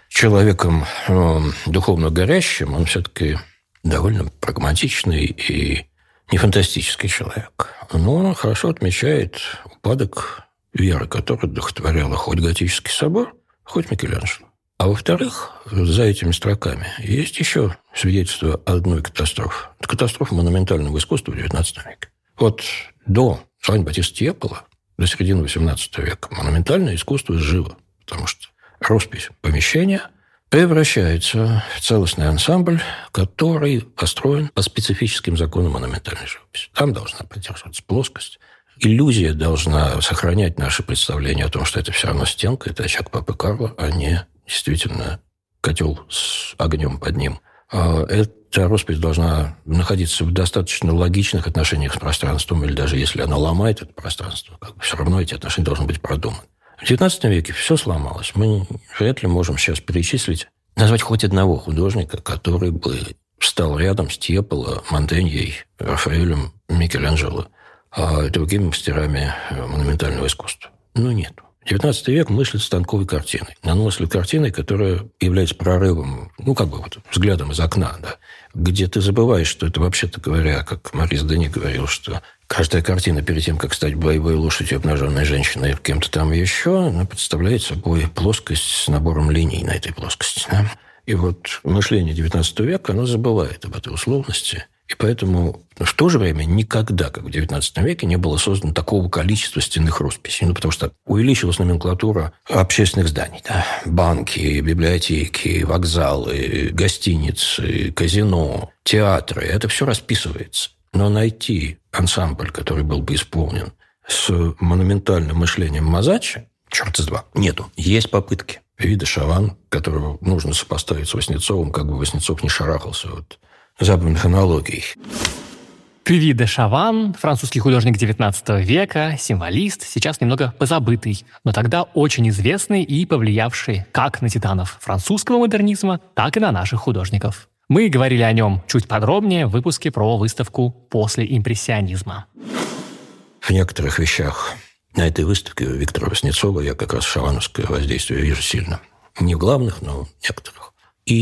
человеком духовно горящим, он все-таки довольно прагматичный и не фантастический человек. Но он хорошо отмечает упадок веры, которая одухотворяла хоть готический собор, хоть Микеланджело. А во-вторых, за этими строками есть еще свидетельство одной катастрофы. Это катастрофа монументального искусства в XIX веке. Вот до Джованни-Баттиста Тьепполо, до середины XVIII века, монументальное искусство живо, потому что роспись помещения превращается в целостный ансамбль, который построен по специфическим законам монументальной живописи. Там должна поддерживаться плоскость. Иллюзия должна сохранять наше представление о том, что это все равно стенка, это очаг Папы Карла, а не действительно котел с огнем под ним. Эта роспись должна находиться в достаточно логичных отношениях с пространством, или даже если она ломает это пространство, все равно эти отношения должны быть продуманы. В XIX веке все сломалось. Мы вряд ли можем сейчас перечислить, назвать хоть одного художника, который бы встал рядом с Тьепполо, Монтеньей, Рафаэлем, Микеланджело, другими мастерами монументального искусства. Ну, нету. XIX век мыслит станковой картиной. Он мыслит картиной, которая является прорывом, взглядом из окна, да, где ты забываешь, что это, вообще-то говоря, как Марис Дени говорил, что каждая картина перед тем, как стать боевой лошадью, обнаженной женщиной, кем-то там еще, она представляет собой плоскость с набором линий на этой плоскости. Да? И вот мышление XIX века, оно забывает об этой условности. И поэтому в то же время никогда, как в XIX веке, не было создано такого количества стенных росписей. Потому что увеличилась номенклатура общественных зданий. Да? Банки, библиотеки, вокзалы, гостиницы, казино, театры. Это все расписывается. Но найти ансамбль, который был бы исполнен с монументальным мышлением Мазаччи, черт с два, нету. Есть попытки. Пюи де Шаван, которого нужно сопоставить с Васнецовым, как бы Васнецов не шарахался от западных аналогий. Пюи де Шаван, французский художник XIX века, символист, сейчас немного позабытый, но тогда очень известный и повлиявший как на титанов французского модернизма, так и на наших художников. Мы говорили о нем чуть подробнее в выпуске про выставку «После импрессионизма». В некоторых вещах на этой выставке Виктора Васнецова я как раз шавановское воздействие вижу сильно. Не в главных, но в некоторых.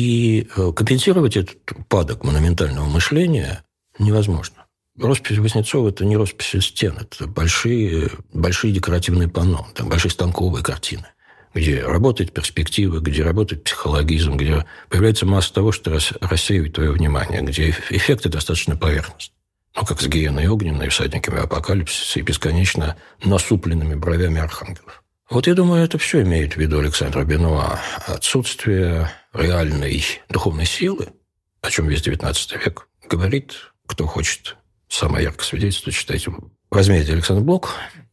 И компенсировать этот упадок монументального мышления невозможно. Роспись Васнецова – это не роспись стен, это большие декоративные панно, там большие станковые картины, где работает перспектива, где работает психологизм, где появляется масса того, что рассеивает твое внимание, где эффекты достаточно поверхностные. Как с гиеной огненной, всадниками апокалипсиса и бесконечно насупленными бровями архангелов. Вот я думаю, это все имеет в виду Александр Бенуа. Отсутствие реальной духовной силы, о чем весь XIX век говорит, кто хочет самое яркое свидетельство, читайте «Возмездие Александр Блок»,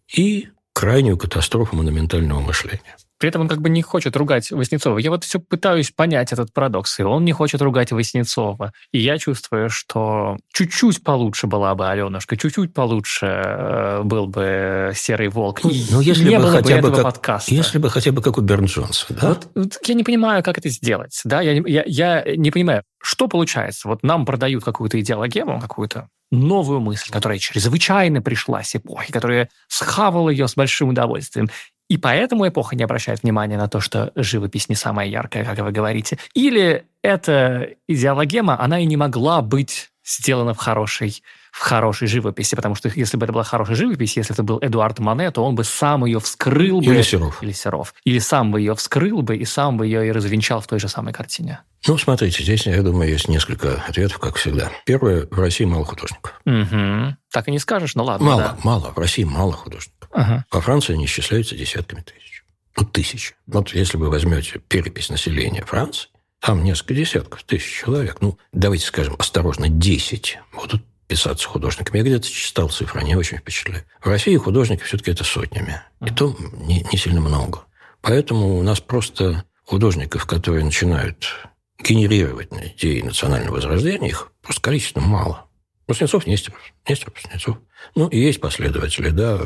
и крайнюю катастрофу монументального мышления. При этом он как бы не хочет ругать Васнецова. Я вот все пытаюсь понять этот парадокс. И он не хочет ругать Васнецова. И я чувствую, что чуть-чуть получше была бы Аленушка, чуть-чуть получше был бы Серый волк. Ну, если не бы было хотя бы этого подкаста. Если бы хотя бы как у Берн-Джонса. Да? Вот я не понимаю, как это сделать. Да? Я не понимаю, что получается. Вот нам продают какую-то идеологему, какую-то новую мысль, которая чрезвычайно пришлась эпохе, которая схавала ее с большим удовольствием. И поэтому эпоха не обращает внимания на то, что живопись не самая яркая, как вы говорите. Или эта идеологема, она и не могла быть сделана в хорошей живописи, потому что если бы это была хорошая живопись, если это был Эдуард Моне, то он бы сам ее вскрыл бы... Или Серов. Или сам бы ее вскрыл бы, и сам бы ее и развенчал в той же самой картине. Ну, смотрите, здесь, я думаю, есть несколько ответов, как всегда. Первое, в России мало художников. Угу. Так и не скажешь, ну ладно. Мало. В России мало художников. Ага. Во Франции они исчисляются десятками тысяч. Тысячи. Вот если вы возьмете перепись населения Франции, там несколько десятков тысяч человек. Давайте скажем, осторожно, 10 будут писаться художниками. Я где-то читал цифры, они очень впечатляют. В России художники все-таки это сотнями. И то не сильно много. Поэтому у нас просто художников, которые начинают генерировать идеи национального возрождения, их просто количественно мало. Васнецов, Нестеров, Васнецов. И есть последователи, да.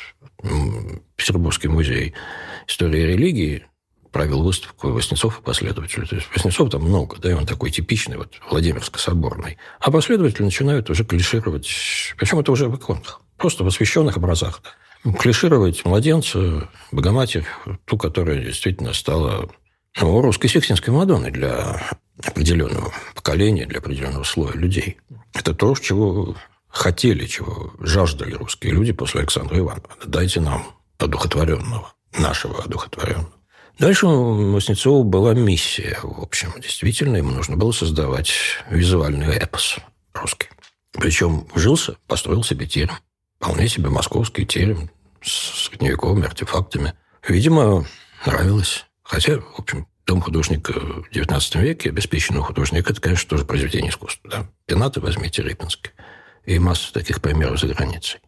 Петербургский музей истории и религии провел выставку Васнецов и последователей. То есть Васнецов там много, да, и он такой типичный, Владимирско-соборный. А последователи начинают уже клишировать, причем это уже в иконах, просто в освященных образах. Клишировать младенца, Богоматерь, ту, которая действительно стала Ну, русской Сикстинской Мадонны для определенного поколения, для определенного слоя людей. Это то, чего хотели, чего жаждали русские люди после Александра Иванова. Дайте нам одухотворенного, нашего одухотворенного. Дальше у Васнецова была миссия, в общем. Действительно, ему нужно было создавать визуальный эпос русский. Причем построил себе терем. Вполне себе московский терем с средневековыми артефактами. Видимо, нравилось. Хотя, в общем, дом художника в XIX веке, обеспеченного художника, это, конечно, тоже произведение искусства. Да? Пенаты возьмите, Репинский. И масса таких примеров за границей.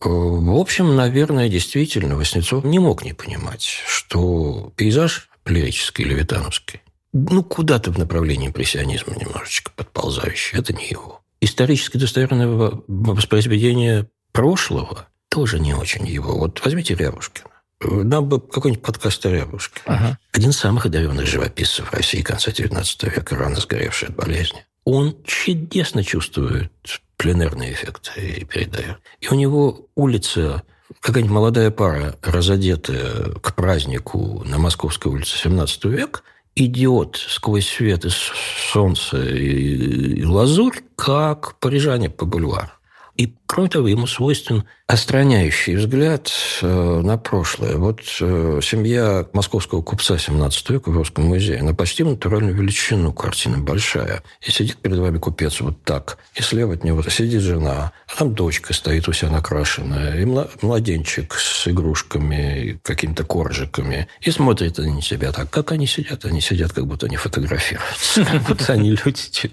В общем, наверное, действительно, Васнецов не мог не понимать, что пейзаж лирический, левитановский, куда-то в направлении импрессионизма немножечко подползающий, это не его. Исторически достоверное воспроизведение прошлого тоже не очень его. Вот возьмите Рябушкина. Нам бы какой-нибудь подкаст о Рябушкине. Ага. Один из самых одаренных живописцев России конца XIX века, рано сгоревший от болезни. Он чудесно чувствует пленэрный эффект и передает. И у него улица, какая-нибудь молодая пара, разодетая к празднику на Московской улице XVII века, идет сквозь свет и солнце и лазурь, как парижане по бульвару. И, кроме того, ему свойствен отстраняющий взгляд на прошлое. Вот семья московского купца XVII века в Русском музее, она почти в натуральную величину, картина большая. И сидит перед вами купец вот так, и слева от него сидит жена, а там дочка стоит у себя накрашенная, и младенчик с игрушками, какими-то коржиками, и смотрит они на себя так. Как они сидят? Они сидят, как будто они фотографируются. Как будто они люди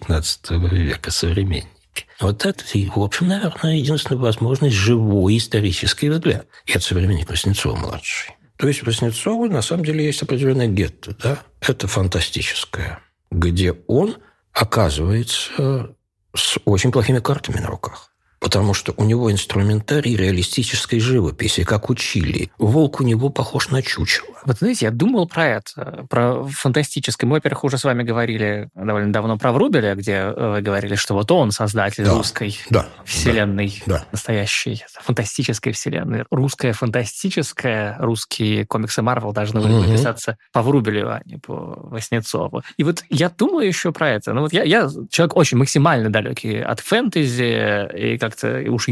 XIX века, современники. Вот это, в общем, наверное, единственная возможность живой исторический взгляд. И это современник Васнецова-младший. То есть Васнецову, на самом деле, есть определенное гетто, да? Это фантастическое, где он оказывается с очень плохими картами на руках. Потому что у него инструментарий реалистической живописи, как учили. Волк у него похож на чучело. Вот знаете, я думал про это, про фантастическое. Мы, во-первых, уже с вами говорили довольно давно про Врубеля, где вы говорили, что вот он создатель русской вселенной, настоящей фантастической вселенной. Русская фантастическая, русские комиксы Марвел должны были написаться по Врубелю, а не по Васнецову. И вот я думаю еще про это. Ну вот я человек очень максимально далекий от фэнтези, и как-то уж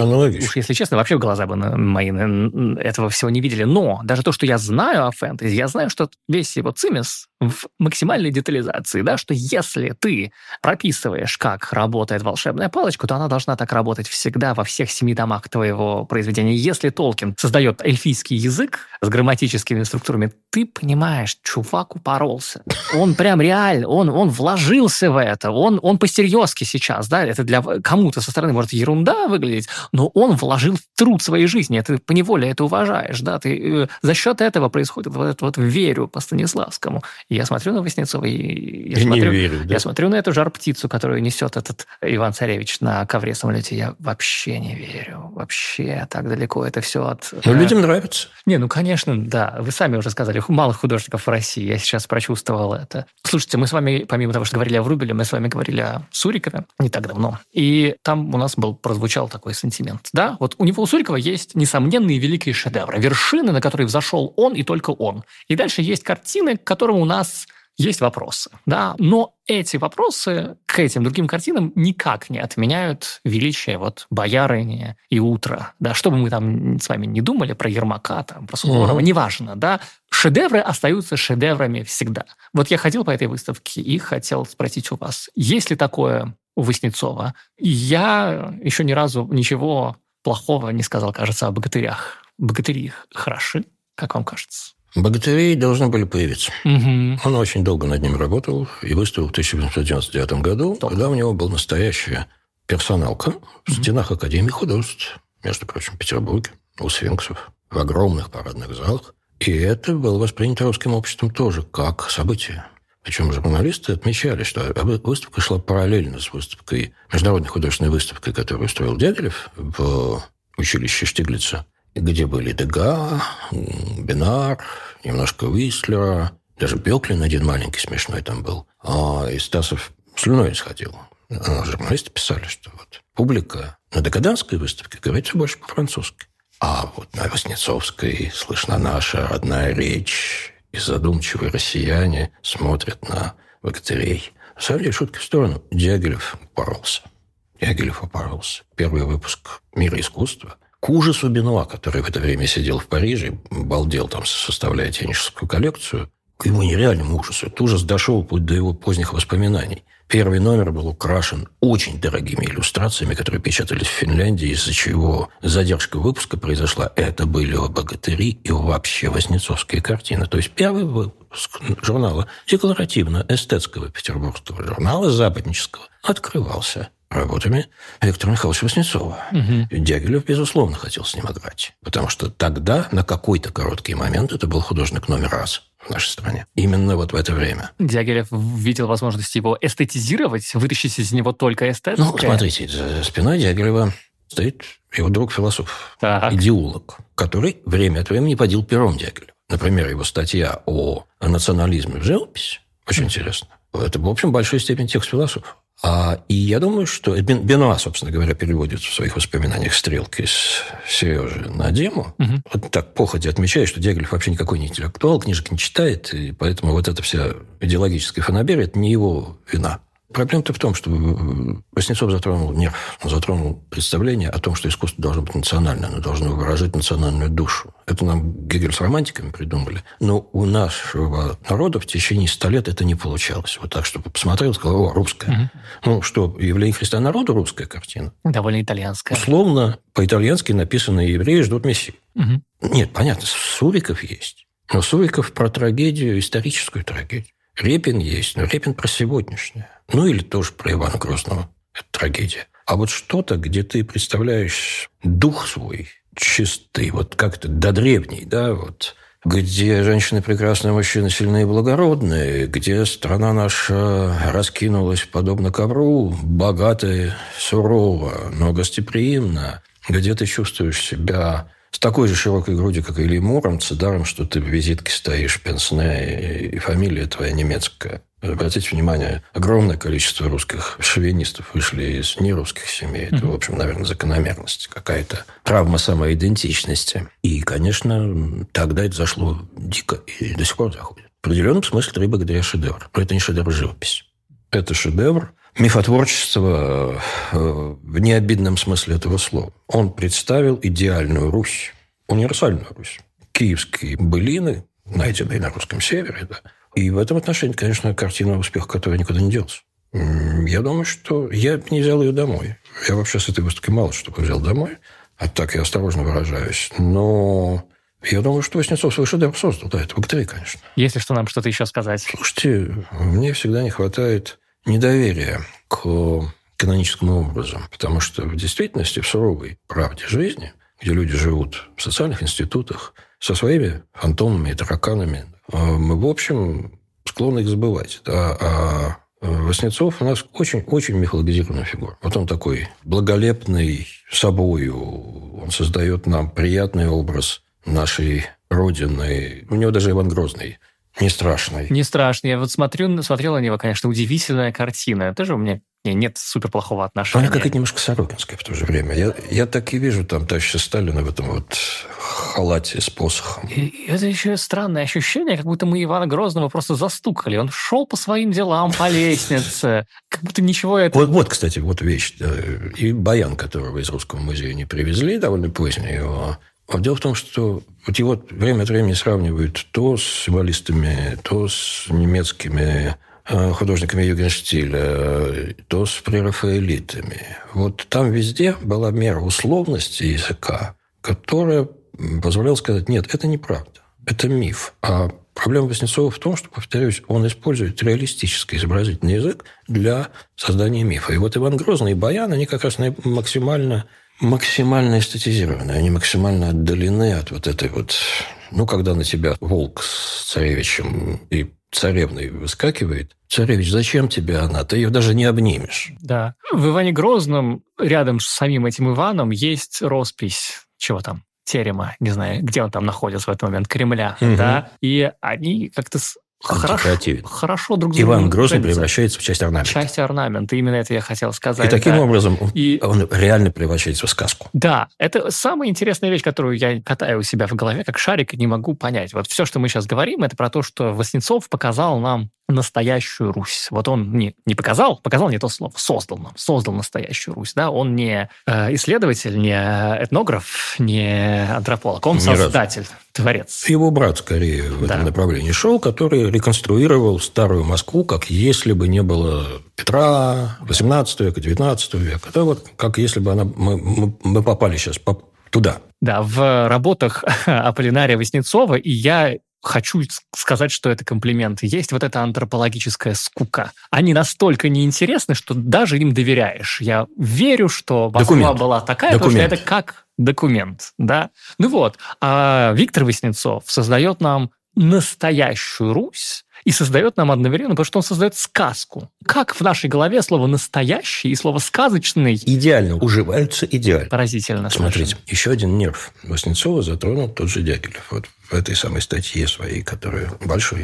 если честно, вообще глаза бы мои этого всего не видели. Но даже то, что я знаю о фэнтези, я знаю, что весь его цимис в максимальной детализации, да, что если ты прописываешь, как работает волшебная палочка, то она должна так работать всегда во всех 7 томах твоего произведения. Если Толкин создает эльфийский язык с грамматическими структурами, ты понимаешь, чувак упоролся. Он прям реально, он вложился в это, он по-серьезки сейчас, да, это для кому-то со стороны может ерунда выглядеть, но он вложил труд своей жизни, ты поневоле это уважаешь, да, ты за счет этого происходит вот это вот верю по Станиславскому. И я смотрю на Васнецова, и я смотрю на эту жар-птицу, которую несет этот Иван Царевич на ковре самолете, я вообще не верю, вообще так далеко это все от... Но людям нравится. Не, конечно, да, вы сами уже сказали, малых художников в России, я сейчас прочувствовал это. Слушайте, мы с вами, помимо того, что говорили о Врубеле, мы с вами говорили о Сурикове не так давно, и там у нас прозвучал такой сентимент, да, вот у него, у Сурикова, есть несомненные великие шедевры, вершины, на которые взошел он и только он. И дальше есть картины, к которым у нас есть вопросы, да, но эти вопросы к этим другим картинам никак не отменяют величие вот «Боярыни» и «Утро», да, что бы мы там с вами не думали про Ермака, там, про Суворова, неважно, да, шедевры остаются шедеврами всегда. Вот я ходил по этой выставке и хотел спросить у вас, есть ли такое у Васнецова? Я еще ни разу ничего плохого не сказал, кажется, о богатырях. Богатыри хороши, как вам кажется? Богатыри должны были появиться. Он очень долго над ним работал и выставил в 1899 году, когда у него была настоящая персоналка в стенах Академии художеств, между прочим, в Петербурге, у сфинксов, в огромных парадных залах. И это было воспринято русским обществом тоже как событие. Причем журналисты отмечали, что выставка шла параллельно с выставкой, международной художественной выставкой, которую устроил Дягилев в училище Штиглица, где были Дега, Бинар, немножко Уистлера, даже Бёклин один маленький смешной там был. И Стасов слюной исходил. Журналисты писали, что вот публика на декаданской выставке говорит все больше по-французски. А вот на Васнецовской слышна наша родная речь, и задумчивые россияне смотрят на богатырей. На самом деле, шутки в сторону. Дягилев упоролся. Первый выпуск «Мира искусства». К ужасу Бенуа, который в это время сидел в Париже, балдел там, составляя теннисскую коллекцию, к его нереальному ужасу. Этот ужас дошел вплоть до его поздних воспоминаний. Первый номер был украшен очень дорогими иллюстрациями, которые печатались в Финляндии, из-за чего задержка выпуска произошла. Это были богатыри и вообще вознецовские картины. То есть первый выпуск журнала декларативно-эстетского петербургского журнала западнического открывался работами Виктора Михайловича Васнецова. Дягилев, безусловно, хотел с ним играть. Потому что тогда, на какой-то короткий момент, это был художник номер раз в нашей стране. Именно вот в это время. Дягилев видел возможность его эстетизировать, вытащить из него только эстетику? Ну, смотрите, за спиной Дягилева стоит его друг-философ, идеолог, который время от времени подил пером Дягилева. Например, его статья о национализме в живописи, очень интересно. Это, в общем, в большой степени текст философов. И я думаю, что Бенуа, собственно говоря, переводит в своих воспоминаниях стрелки с Сережи на Дему. Вот так походя отмечает, что Дягилев вообще никакой не интеллектуал, книжек не читает, и поэтому вот эта вся идеологическая фанаберия – это не его вина. Проблема-то в том, что Васнецов затронул нерв, он затронул представление о том, что искусство должно быть национальное, оно должно выражать национальную душу. Это нам Гегель с романтиками придумали. Но у нашего народа в течение 100 лет это не получалось. Вот так, чтобы посмотрел и сказал: о, русская. Ну, что, явление Христа народу русская картина? Довольно итальянская. Условно, по-итальянски написано: евреи ждут Мессии. Нет, понятно, Суриков есть. Но Суриков про трагедию, историческую трагедию. Репин есть, но Репин про сегодняшнее. Ну, или тоже про Ивана Грозного. Это трагедия. А вот что-то, где ты представляешь дух свой чистый, вот как-то до древний, да, вот, где женщины прекрасные, мужчины сильные и благородные, где страна наша раскинулась подобно ковру, богатая, сурова, но гостеприимна, где ты чувствуешь себя с такой же широкой грудью, как и Ильи Муромца, даром, что ты в визитке стоишь, пенсне, и фамилия твоя немецкая. Обратите внимание, огромное количество русских шовинистов вышли из нерусских семей. Это, в общем, наверное, закономерность, какая-то травма самоидентичности. И, конечно, тогда это зашло дико и до сих пор заходит. В определенном смысле «Три богатыря» – шедевр. Но это не шедевр живописи. Это шедевр мифотворчества в необидном смысле этого слова. Он представил идеальную Русь, универсальную Русь. Киевские былины, найденные на русском севере, да. И в этом отношении, конечно, картина успеха, которая никуда не делась. Я думаю, что я не взял ее домой. Я вообще с этой выставки мало что взял домой. А так я осторожно выражаюсь. Но я думаю, что Васнецов свой шедевр создал. Да, это богатыри, конечно. Если что, нам что-то еще сказать. Слушайте, мне всегда не хватает недоверия к каноническому образу. Потому что в действительности, в суровой правде жизни, где люди живут в социальных институтах со своими фантомами и тараканами, мы, в общем, склонны их забывать. Да? А Васнецов у нас очень-очень мифологизированная фигура. Вот он такой благолепный собою. Он создает нам приятный образ нашей Родины. У него даже Иван Грозный не страшный. Не страшный. Я вот смотрел на него, конечно, удивительная картина. Тоже у меня нет супер плохого отношения. Она какая-то немножко сорокинская в то же время. Я так и вижу там товарища Сталина в этом вот халате с посохом. И это еще странное ощущение, как будто мы Ивана Грозного просто застукали. Он шел по своим делам по лестнице. Как будто ничего этого... Вот, кстати, вот вещь. И баян, которого из Русского музея не привезли, довольно поздний его. Дело в том, что вот его время от времени сравнивают то с символистами, то с немецкими художниками югенстиля, то с прерафаэлитами. Вот там везде была мера условности языка, которая позволяла сказать: нет, это неправда, это миф. А проблема Васнецова в том, что, повторюсь, он использует реалистический изобразительный язык для создания мифа. И вот Иван Грозный и Баян, они как раз максимально эстетизированы, они максимально отдалены от вот этой вот... Ну, когда на тебя волк с царевичем и царевной выскакивает: царевич, зачем тебе она? Ты ее даже не обнимешь. Да. В Иване Грозном, рядом с самим этим Иваном, есть роспись, чего там, терема, не знаю, где он там находится в этот момент, Кремля, да, и они как-то Хорошо друг с Иван Грозный превращается в часть орнамента. Часть орнамента, именно это я хотел сказать. И таким образом он реально превращается в сказку. Да, это самая интересная вещь, которую я катаю у себя в голове, как шарик, и не могу понять. Вот все, что мы сейчас говорим, это про то, что Васнецов показал нам настоящую Русь. Вот он не показал не то слово, создал настоящую Русь. Да? Он не исследователь, не этнограф, не антрополог, он создатель, творец. Его брат, скорее, в этом направлении шел, который реконструировал старую Москву, как если бы не было Петра, 18 века, 19 века. Это вот как если бы мы попали сейчас туда. Да, в работах Аполлинария Васнецова, и я хочу сказать, что это комплимент. Есть вот эта антропологическая скука. Они настолько неинтересны, что даже им доверяешь. Я верю, что Москва была такая, потому что это как документ. Да? Ну вот. А Виктор Васнецов создает нам настоящую Русь и создает нам одновременно, потому что он создает сказку. Как в нашей голове слово «настоящий» и слово «сказочный» идеально уживаются идеально. Поразительно. Смотрите, еще один нерв Васнецова затронул тот же Дягилев. Вот в этой самой статье своей, которую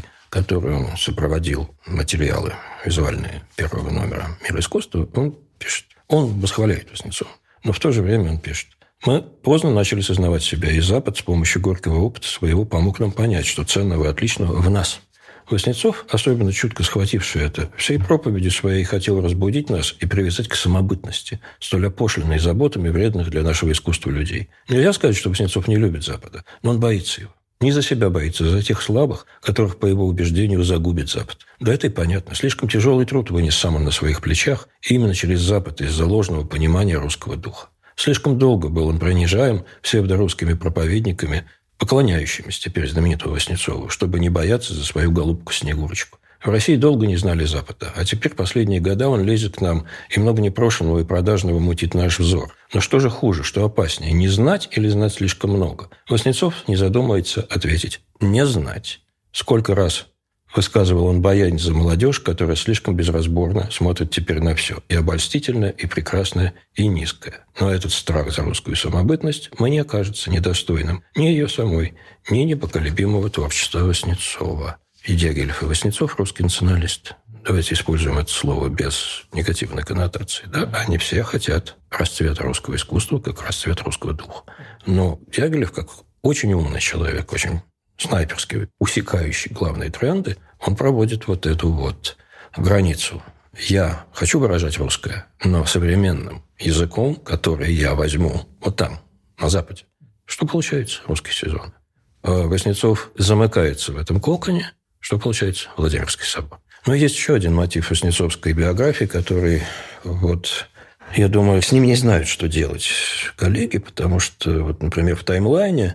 он сопроводил материалы визуальные первого номера «Мир искусства», он пишет. Он восхваляет Васнецова, но в то же время он пишет: «Мы поздно начали сознавать себя, и Запад с помощью горького опыта своего помог нам понять, что ценного и отличного в нас». Васнецов, особенно чутко схвативший это, всей проповедью своей хотел разбудить нас и привязать к самобытности, столь опошленной заботами вредных для нашего искусства людей. Нельзя сказать, что Васнецов не любит Запада, но он боится его. Не за себя боится, а за тех слабых, которых, по его убеждению, загубит Запад. Да это и понятно. Слишком тяжелый труд вынес сам он на своих плечах, именно через Запад из-за ложного понимания русского духа. Слишком долго был он пронижаем псевдорусскими проповедниками, поклоняющимися теперь знаменитого Васнецову, чтобы не бояться за свою голубку-снегурочку. В России долго не знали Запада, а теперь последние года он лезет к нам и много непрошенного и продажного мутит наш взор. Но что же хуже, что опаснее, не знать или знать слишком много? Васнецов не задумывается ответить: не знать. Сколько раз высказывал он боязнь за молодежь, которая слишком безразборно смотрит теперь на все, и обольстительное, и прекрасное, и низкое. Но этот страх за русскую самобытность мне кажется недостойным ни ее самой, ни непоколебимого творчества Васнецова. И Дягилев, и Васнецов – русские националисты. Давайте используем это слово без негативной коннотации. Да? Они все хотят расцвета русского искусства, как расцвет русского духа. Но Дягилев, как очень умный человек, очень снайперский, усекающий главные тренды, он проводит вот эту вот границу. Я хочу выражать русское, но современным языком, который я возьму вот там, на Западе. Что получается? Русский сезон. Васнецов замыкается в этом коконе. Что получается? Владимирский собор. Но есть еще один мотив васнецовской биографии, который, вот, я думаю, с ним не знают, что делать коллеги, потому что, вот, например, в таймлайне,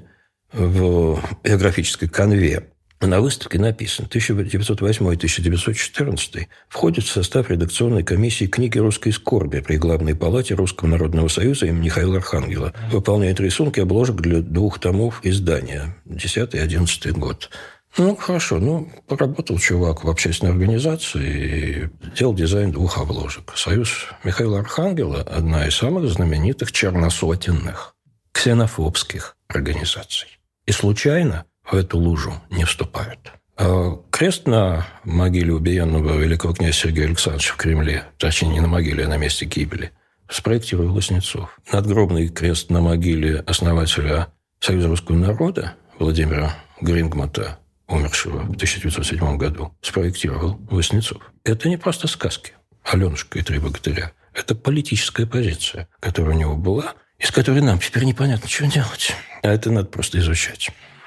в биографической канве на выставке написано: 1908-1914 входит в состав редакционной комиссии книги «Русской скорби» при Главной палате Русского народного союза имени Михаила Архангела. Выполняет рисунки обложек для 2 томов издания, 10 и 11 год. Ну, хорошо. Поработал чувак в общественной организации и делал дизайн 2 обложек. Союз Михаила Архангела – одна из самых знаменитых черносотенных ксенофобских организаций. И случайно в эту лужу не вступают. А крест на могиле убиенного великого князя Сергея Александровича в Кремле, точнее, не на могиле, а на месте гибели, спроектировал Васнецов. Надгробный крест на могиле основателя Союза русского народа Владимира Грингмота, умершего в 1907 году, спроектировал Васнецов. Это не просто сказки «Аленушка и 3 богатыря». Это политическая позиция, которая у него была, и с которой нам теперь непонятно, что делать. А это надо просто изучать.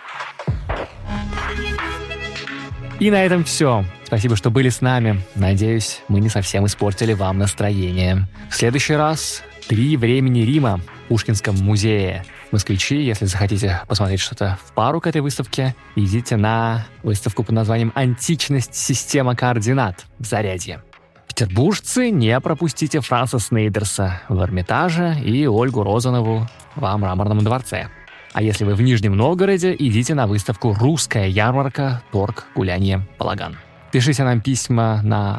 И на этом все. Спасибо, что были с нами. Надеюсь, мы не совсем испортили вам настроение. В следующий раз 3 времени Рима в Пушкинском музее. Москвичи, если захотите посмотреть что-то в пару к этой выставке, идите на выставку под названием «Античность. Система координат» в Зарядье. Петербуржцы, не пропустите Франца Снейдерса в Эрмитаже и Ольгу Розанову во Мраморном дворце. А если вы в Нижнем Новгороде, идите на выставку «Русская ярмарка. Торг, гулянье, балаган». Пишите нам письма на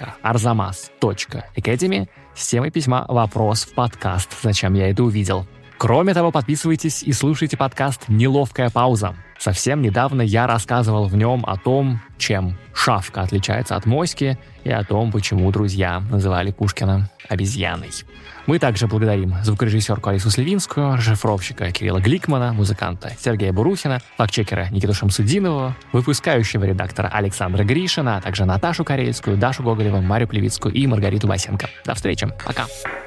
arzamas@arzamas.academy с темой письма «Вопрос в подкаст. Зачем я это увидел?». Кроме того, подписывайтесь и слушайте подкаст «Неловкая пауза». Совсем недавно я рассказывал в нем о том, чем шавка отличается от моськи, и о том, почему друзья называли Пушкина обезьяной. Мы также благодарим звукорежиссерку Алису Сливинскую, расшифровщика Кирилла Гликмана, музыканта Сергея Бурухина, фактчекера Никиту Шамсудинова, выпускающего редактора Александра Гришина, а также Наташу Карельскую, Дашу Гоголеву, Марию Плевицкую и Маргариту Басенко. До встречи. Пока.